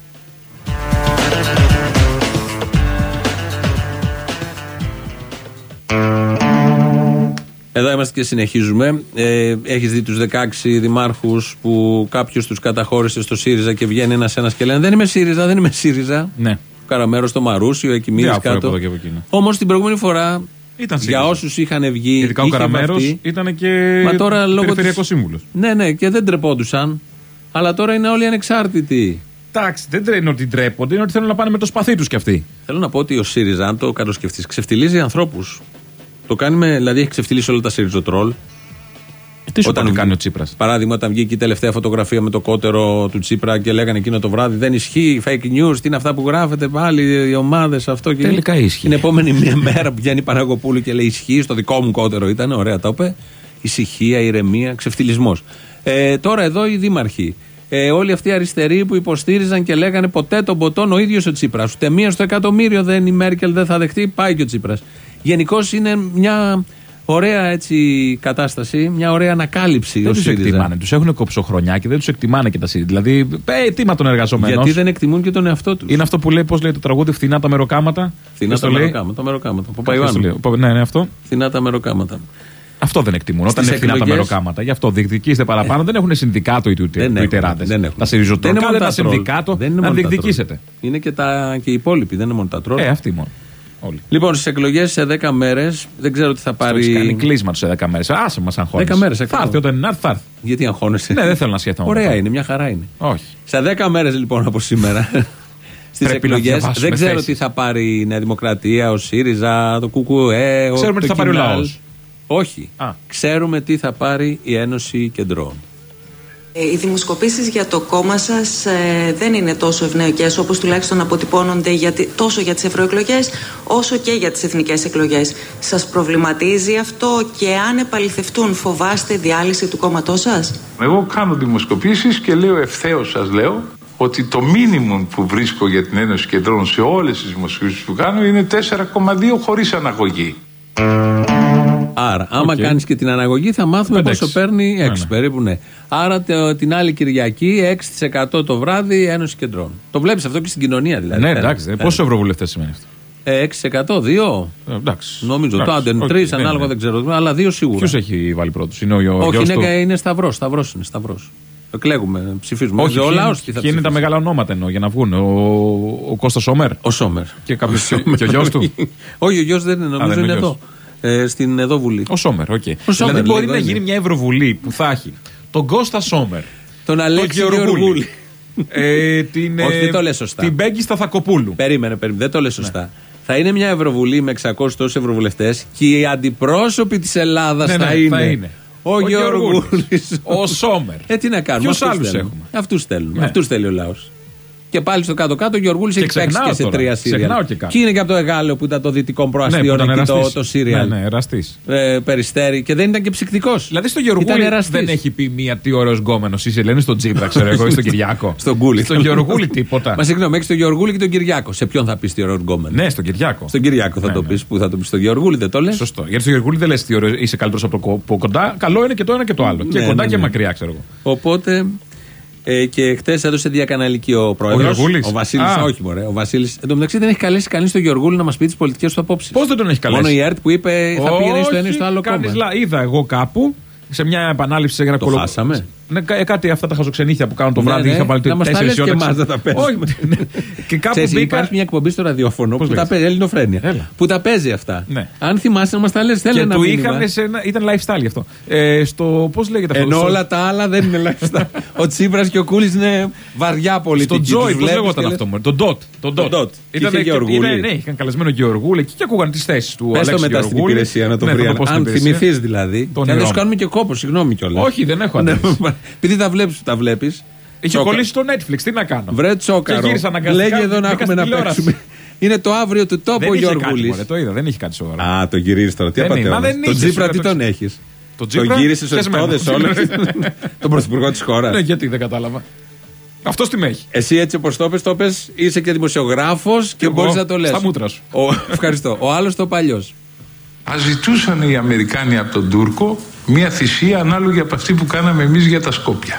Εδώ είμαστε και συνεχίζουμε. Έχεις δει τους 16 δημάρχους που κάποιος τους καταχώρησε στο ΣΥΡΙΖΑ και βγαίνει ένας και λένε δεν είμαι ΣΥΡΙΖΑ, δεν είμαι ΣΥΡΙΖΑ. Ναι. Καραμέρος στο Μαρούσιο, εκεί μίλησε κάτω. Όμως την προηγούμενη φορά για όσους είχαν βγει. Ειδικά ο Καραμέρος ήταν και περιφερειακός σύμβουλος. Ναι, και δεν τρεπόντουσαν. Αλλά τώρα είναι όλοι ανεξάρτητοι. Εντάξει, δεν είναι ότι ντρέπονται, είναι ότι θέλουν να πάνε με το σπαθί τους κι αυτοί. Θέλω να πω ότι ο ΣΥΡΙΖΑ, αν το καλοσκεφτείς, ξεφτιλίζει ανθρώπους. Το κάνει δηλαδή έχει ξεφτυλίσει όλα τα ΣΥΡΙΖΟΤΡΟΛ. Τι σου κάνει ο Τσίπρας? Παράδειγμα, όταν βγήκε η τελευταία φωτογραφία με το κότερο του Τσίπρα και λέγανε εκείνο το βράδυ δεν ισχύει, fake news, τι είναι αυτά που γράφετε πάλι, οι ομάδες, αυτό και. Τελικά ισχύει. Την επόμενη μία μέρα που βγαίνει η Παναγοπούλου και λέει ισχύει, στο δικό μου κότερο ήταν, ωραία το είπε. Ησυχία, ηρεμία, ξεφτυλισμός. Τώρα εδώ οι δήμαρχοι. Όλοι αυτοί οι αριστεροί που υποστήριζαν και λέγανε ποτέ τον ποτόν ο ίδιος ο Τσίπρας. Ούτε μία στο εκατομμύριο η Μέρκελ δεν θα δεχτεί, πάει και ο Τσίπρας. Γενικώς είναι μια ωραία έτσι κατάσταση, μια ωραία ανακάλυψη. Δεν τους εκτιμάνε. Τους έχουν κοψοχρονιά και δεν τους εκτιμάνε και τα ΣΥΡΙΖΑ. Δηλαδή, τίμα των εργαζομένων. Γιατί δεν εκτιμούν και τον εαυτό τους. Είναι αυτό που λέει, πώς λέει το τραγούδι, φθηνά τα μεροκάματα. Φθηνά τα μεροκάματα. Ναι, αυτό. Φθηνά τα μεροκάματα. Αυτό δεν εκτιμούν. Όταν είναι φθηνά τα μεροκάματα. Γι' αυτό διεκδικήσετε παραπάνω. Δεν έχουν συνδικάτο οι τουιτεράδες. Τα ΣΥΡΙΖΟΤΡΟΛ. Κάντε τα συνδικάτο να διεκδικήσετε. Είναι και οι υπόλοιποι, δεν είναι μόνο τα τρόλ. Αυτοί μόνο. Όλοι. Λοιπόν, στις εκλογές σε 10 μέρες δεν ξέρω τι θα πάρει. Έχει κάνει κλείσμα του σε 10 μέρες. Άσε μας αγχώνεις. 10 μέρες. Θα έρθει όταν είναι, θα έρθει. Γιατί αγχώνεσαι? Ναι, δεν θέλω να σκέφτομαι. Ωραία είναι, μια χαρά είναι. Όχι. Σε 10 μέρες λοιπόν από σήμερα στις εκλογές δεν ξέρω τι θα πάρει η Νέα Δημοκρατία, ο ΣΥΡΙΖΑ, το ΚΚΕ. Ξέρουμε τι θα πάρει ο λαός. Όχι. Ξέρουμε τι θα πάρει η Ένωση Κεντρών. Οι δημοσκοπήσεις για το κόμμα σας δεν είναι τόσο ευνοϊκές, όπως τουλάχιστον αποτυπώνονται τόσο για τις ευρωεκλογές όσο και για τις εθνικές εκλογές. Σας προβληματίζει αυτό και αν επαληθευτούν φοβάστε διάλυση του κόμματός σας? Εγώ κάνω δημοσκοπήσεις και λέω ευθέως, σας λέω, ότι το μίνιμουμ που βρίσκω για την Ένωση Κεντρών σε όλες τις δημοσκοπήσεις που κάνω είναι 4,2 χωρίς αναγωγή. Άρα, άμα κάνεις και την αναγωγή, θα μάθουμε πόσο παίρνει 6 περίπου, ναι. Άρα την άλλη Κυριακή 6% το βράδυ Ένωση Κεντρών. Το βλέπεις αυτό και στην κοινωνία δηλαδή. Ναι, εντάξει. Πόσους ευρωβουλευτές σημαίνει αυτό? 6%, 2. Εντάξει. Νομίζω το άντε 3, ανάλογα δεν ξέρω, αλλά 2 σίγουρα. Ποιος έχει βάλει πρώτος? Είναι ο γιος του? Όχι, είναι Σταυρός. Είναι Σταυρός. Εκλέγουμε, ψηφίζουμε. Όχι, ποιοι είναι τα μεγάλα ονόματα εννοώ για να βγουν? Ο Κώστας Σόμερ. Ο Σόμερ. Και ο γιος του? Όχι, ο γιος δεν είναι, νομίζω είναι εδώ. Στην εδώ Βουλή. Ο Σόμερ, οκ. Δηλαδή μπορεί να γίνει μια Ευρωβουλή που θα έχει τον Κώστα Σόμερ, τον Αλέξη Γεωργούλη, όχι, το λες σωστά, την Μπέγκη Σταθακοπούλου. Περίμενε, δεν το λες σωστά. Θα είναι μια Ευρωβουλή με 600 τόσους ευρωβουλευτές και οι αντιπρόσωποι της Ελλάδας θα είναι ο Γεωργούλης, ο Σόμερ. Τι να κάνουμε, ποιους άλλους έχουμε? Αυτούς θέλουμε. Αυτούς θέλει ο λαός. Και πάλι στο κάτω-κάτω ο Γεωργούλης έχει παίξει και σε 3 σύριαλ. Και είναι και από το Εγάλεο που ήταν το δυτικό προαστείο, το σύριαλ. Ναι, εραστής. Περιστέρι. Και δεν ήταν και ψυκτικός. Δηλαδή στο Γεωργούλη δεν έχει πει μία τι ωραίος γκόμενος είσαι, λένε στον Τζίπρα, ξέρω εγώ, ή στον Κυριάκο. Στον Γκούλη. Στον Γεωργούλη τίποτα. Μα συγγνώμη, έχει τον Γεωργούλη και τον Κυριάκο. Σε ποιον θα πει τι ωραίο γκόμενο? Ναι, στον Κυριάκο. Στον Κυριάκο θα το πει. Πού θα το πει? Στον Γεωργούλη δεν το λε? Σωστό. Γιατί στο Γεωργούλη δεν λε τι ωραίο είσαι καλύτερος από κοντά. Καλό είναι και το ένα και το άλλο. Και κοντά και μακριά, ξέρω εγώ. Οπότε. Και χτες έδωσε διακαναλική ο πρόεδρος. Ο Βασίλης, όχι μωρέ. Ο Βασίλης. Εν τω μεταξύ δεν έχει καλέσει κανείς τον Γεωργούλη να μας πει τις πολιτικές του απόψεις. Πώς δεν τον έχει καλέσει? Μόνο η ΕΡΤ που είπε θα πήγαινε στο ένα ή στο άλλο κόμμα. Είδα εγώ κάπου σε μια επανάληψη σε ένα κολό. Το χάσαμε. Ναι, κάτι αυτά τα χαζοξενήθια που κάνουν το βράδυ. Ναι, είχα βάλει 4 ώρες. Και εμάς δεν τα παίζουμε. Και κάπου μπήκα. Υπάρχει μια εκπομπή στο ραδιόφωνο που τα παίζει, Ελληνοφρένεια. Που τα παίζει αυτά. Αν θυμάσαι να μας τα λες, θέλει να πει. Ήταν lifestyle γι' αυτό. Πώς λέγεται αυτό? Ενώ όλα τα άλλα δεν είναι lifestyle. Ο Τσίπρας και ο Κούλης είναι βαριά πολιτική. Στο Joy, πώς λέγονταν αυτό? Το Dot. Ναι, είχαν καλεσμένο Γεωργούλη εκεί και ακούγαν τις θέσεις του. Πες το μετά στην υπηρεσία να το βρει. Αν θυμηθείς δηλαδή. Και δεν σου κάνουμε και κόπο, συγγνώμη κιόλας. Όχι, δεν έχω αντίθεση. Επειδή τα βλέπεις. Είχε κολλήσει στο Netflix, τι να κάνω. Βρε τσόκαρο. Λέγε εδώ να έχουμε να παίξουμε. Είναι το αύριο του τόπου ο Γιώργουλης. Το είδα, δεν έχει κάτι σοβαρό. Α, τον γυρίζεις τώρα. Τι απαταιώνες? Τον Τζίπρα τι τον έχεις? Τον γύρισες στους εστόδες όλες? Τον πρωθυπουργό της χώρας. Ναι, γιατί δεν κατάλαβα. Αυτός τι με έχει. Εσύ έτσι όπως το πες, είσαι και δημοσιογράφος και μπορείς να το λες. Στα μούτρα σου. Ευχαριστώ. Ο άλλος το παλιός. Ζητούσαν οι Αμερικάνοι από τον Τούρκο μια θυσία ανάλογη από αυτή που κάναμε εμείς για τα Σκόπια.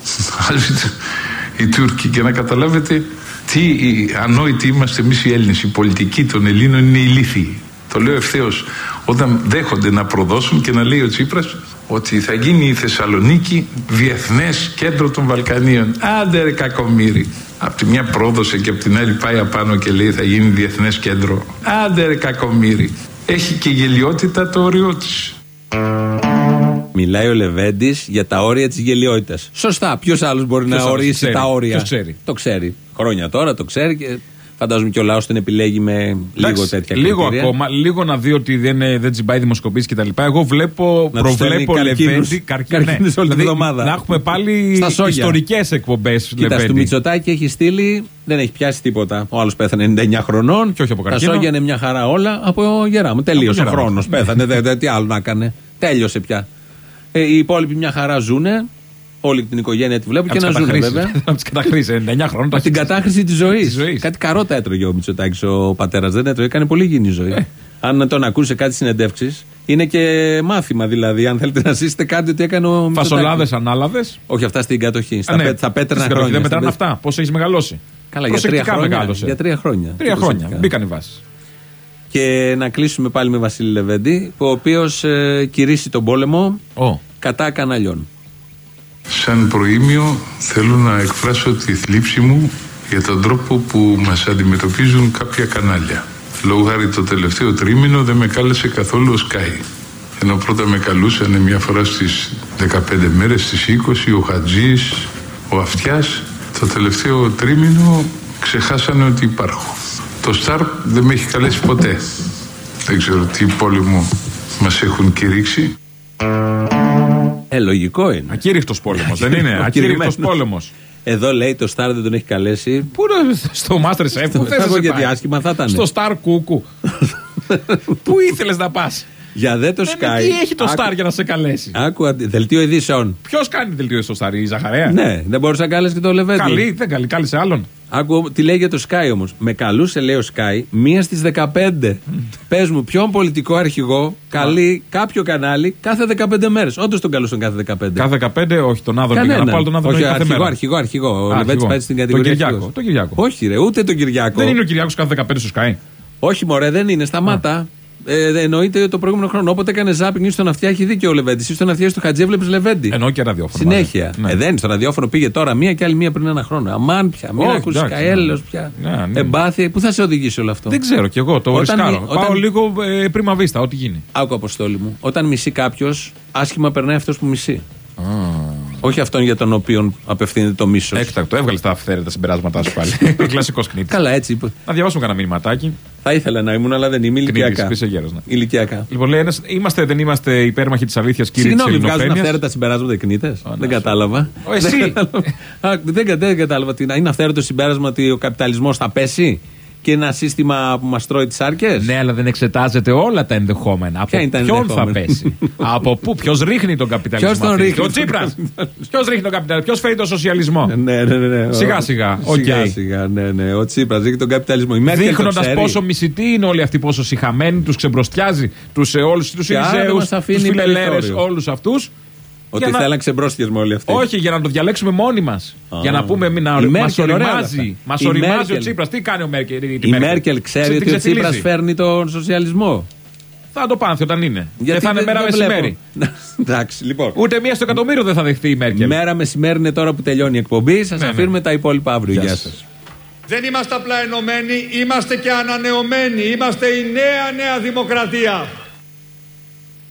Οι Τούρκοι, και να καταλάβετε τι ανόητοι είμαστε εμείς οι Έλληνες. Η πολιτική των Ελλήνων είναι ηλίθιη. Το λέω ευθέως. Όταν δέχονται να προδώσουν και να λέει ο Τσίπρας ότι θα γίνει η Θεσσαλονίκη διεθνές κέντρο των Βαλκανίων. Άντε ρε κακομοίρη. Απ' τη μια πρόδωσε και απ' την άλλη πάει απάνω και λέει θα γίνει διεθνές κέντρο. Άντε ρε κακομοίρη. Έχει και γελιότητα το όριό της. Μιλάει ο Λεβέντης για τα όρια της γελιότητας. Σωστά. Ποιος άλλος μπορεί να ορίσει τα όρια? Το ξέρει. Χρόνια τώρα το ξέρει και φαντάζομαι και ο λαός τον επιλέγει με λίγο τέτοια κριτήρια. Λίγο ακόμα, λίγο να δει ότι δεν τσιμπάει δημοσκοπήσεις κτλ. Εγώ προβλέπω Λεβέντη καρκίνες όλη την εβδομάδα. Να έχουμε πάλι ιστορικές εκπομπές. Κοίτα, στο Μητσοτάκη έχει στείλει, δεν έχει πιάσει τίποτα. Ο άλλος πέθανε 99 χρονών. Και όχι από καρκίνο. Τα σόγια είναι μια χαρά όλα από Γεράμου. Τελείωσε ο χρόνος. Πέθανε. Τι άλλο να έκανε. Τέλειωσε πια. Οι υπόλοιποι μια χαρά ζουνε. Όλη την οικογένεια τη βλέπω και να ζουν βέβαια. Από τις καταχρήσεις, 99 χρόνων. Από την κατάχρηση της ζωής. Κάτι καρότα έτρωγε ο Μητσοτάκης, ο πατέρας δεν έτρωγε. Έκανε πολύ υγιεινή ζωή. Αν τον ακούσει σε κάτι συνεντεύξεις, είναι και μάθημα δηλαδή. Αν θέλετε να ζήσετε κάτι, ότι έκανε ο Μητσοτάκης. Φασολάδες ανάλαβες. Όχι, αυτά στην κατοχή. Στα πέτρινα χρόνια. Δεν μετράνε αυτά. Πώς έχεις μεγαλώσει? Καλά, για 3 χρόνια. Για 3 χρόνια. 3 χρόνια. Μπήκαν οι βάσεις. Και να κλείσουμε πάλι με Βασίλη Λεβέντη, ο οποίος κηρύσσει τον πόλεμο κατά καναλιών. Σαν προήμιο θέλω να εκφράσω τη θλίψη μου για τον τρόπο που μας αντιμετωπίζουν κάποια κανάλια. Λόγω χάρη το τελευταίο τρίμηνο δεν με κάλεσε καθόλου ο Sky. Ενώ πρώτα με καλούσαν μια φορά στις 15 μέρες, στις 20, ο Χατζής, ο Αυτιάς. Το τελευταίο τρίμηνο ξεχάσανε ότι υπάρχω. Το Star δεν με έχει καλέσει ποτέ. Δεν ξέρω τι πόλεμο μας έχουν κηρύξει. Λογικό είναι. Ακήρυχτος πόλεμος, δεν είναι? Ακήρυχτος πόλεμος. Εδώ λέει το Σταρ δεν τον έχει καλέσει. Πού είναι στο Masterchef, πού θες να γιατί άσχημα θα ήταν. Στο Star Κούκου. Πού ήθελες να πας? Για δε το Sky. Τι έχει το Star για να σε καλέσει? Άκου, δελτίο ειδήσεων. Ποιος κάνει δελτίο στο Star, η Ζαχαρέα? Ναι, δεν μπορούσε να κάλεσε και το Λεβέντη. Καλή, δεν καλή, κάλεσε άλλον. Άκου τι λέει για το Sky όμως. Με καλούσε, λέει ο Sky, 1 στις 15. Πες μου, ποιον πολιτικό αρχηγό καλεί κάποιο κανάλι κάθε 15 μέρες. Όντως τον καλούσαν κάθε 15. Κάθε 15, όχι τον Άδωνη. Για να πάω τον Άδωνη κάθε μέρα. Αρχηγό. Ο Λεβέντης πάει στην κατηγορία. Τον Κυριάκο. Όχι, ρε, ούτε τον Κυριάκο. Δεν είναι ο Κυριάκος κάθε 15 στο Sky? Όχι, μωρέ, δεν είναι. Σταμάτα. Εννοείται το προηγούμενο χρόνο. Όποτε έκανε ζάπινγκ στον αυτιά, έχει δίκιο ο Λεβέντη. Ή στον αυτιά στο Χατζή έβλεπε Λεβέντη. Εννοώ και ραδιόφωνο. Συνέχεια. Ναι. Δεν είναι στο ραδιόφωνο, πήγε τώρα μία και άλλη μία πριν ένα χρόνο. Αμάν πια. Μην ακούσει καέλο πια. Ναι. Εμπάθεια. Πού θα σε οδηγήσει όλο αυτό? Δεν ξέρω κι εγώ. Το ρισκάρω. Πάω λίγο πρίμα βίστα, ό,τι γίνει. Άκου, Αποστόλη μου. Όταν μισεί κάποιο, άσχημα περνάει αυτό που μισεί. Όχι αυτόν για τον οποίο απευθύνεται το μίσος. Έκτακτο, έβγαλε τα αυθαίρετα συμπεράσματά σου πάλι. Κλασικός κνήτης. Καλά, έτσι. Να διαβάσουμε κανένα μηνυματάκι. Θα ήθελα να ήμουν, αλλά δεν είμαι. Ηλικιακά. Ηλικιακά. Λοιπόν, λέει ένας, δεν είμαστε υπέρμαχοι της αλήθειας, κύριε της ελληνοφρένειας. Συγγνώμη, βγάζουν αυθαίρετα συμπεράσματα οι κνήτες. Δεν κατάλαβα. Εσύ. Δεν κατάλαβα. Είναι αυθαίρετο συμπέρασμα ότι ο καπιταλισμός θα πέσει και ένα σύστημα που μας τρώει τις άρκες. Ναι, αλλά δεν εξετάζεται όλα τα ενδεχόμενα. Από ποιον θα πέσει? Από πού? Ποιος ρίχνει τον καπιταλισμό? Ποιος τον ρίχνει? Ο Τσίπρας. Ποιος ρίχνει τον καπιταλισμό? Ποιος φέρει τον σοσιαλισμό? Ναι. Σιγά σιγά. Ναι. Ο Τσίπρας ρίχνει τον καπιταλισμό. Δείχνοντας πόσο μισητοί είναι όλοι αυτοί, πόσο συχαμένοι, τους ξεμπροστιάζει όλους τους Ιριζέους, τους φιλελέρες, όλους αυτούς. Ότι θέλαν ξεμπρόστιασμα όλοι αυτοί. Όχι, για να το διαλέξουμε μόνοι μας. Για να πούμε, μας οριμάζει ο Τσίπρας. Τι κάνει ο Μέρκελ? Η Μέρκελ ξέρει ότι ο Τσίπρας φέρνει τον σοσιαλισμό. Θα το πάνθει όταν είναι. Γιατί θα είναι μέρα μεσημέρι. Εντάξει, λοιπόν. Ούτε μία στο εκατομμύριο δεν θα δεχθεί η Μέρκελ. Μέρα μεσημέρι είναι τώρα που τελειώνει η εκπομπή. Σας αφήνουμε τα υπόλοιπα αύριο. Γεια σας. Δεν είμαστε απλά ενωμένοι, είμαστε και ανανεωμένοι. Είμαστε η νέα δημοκρατία.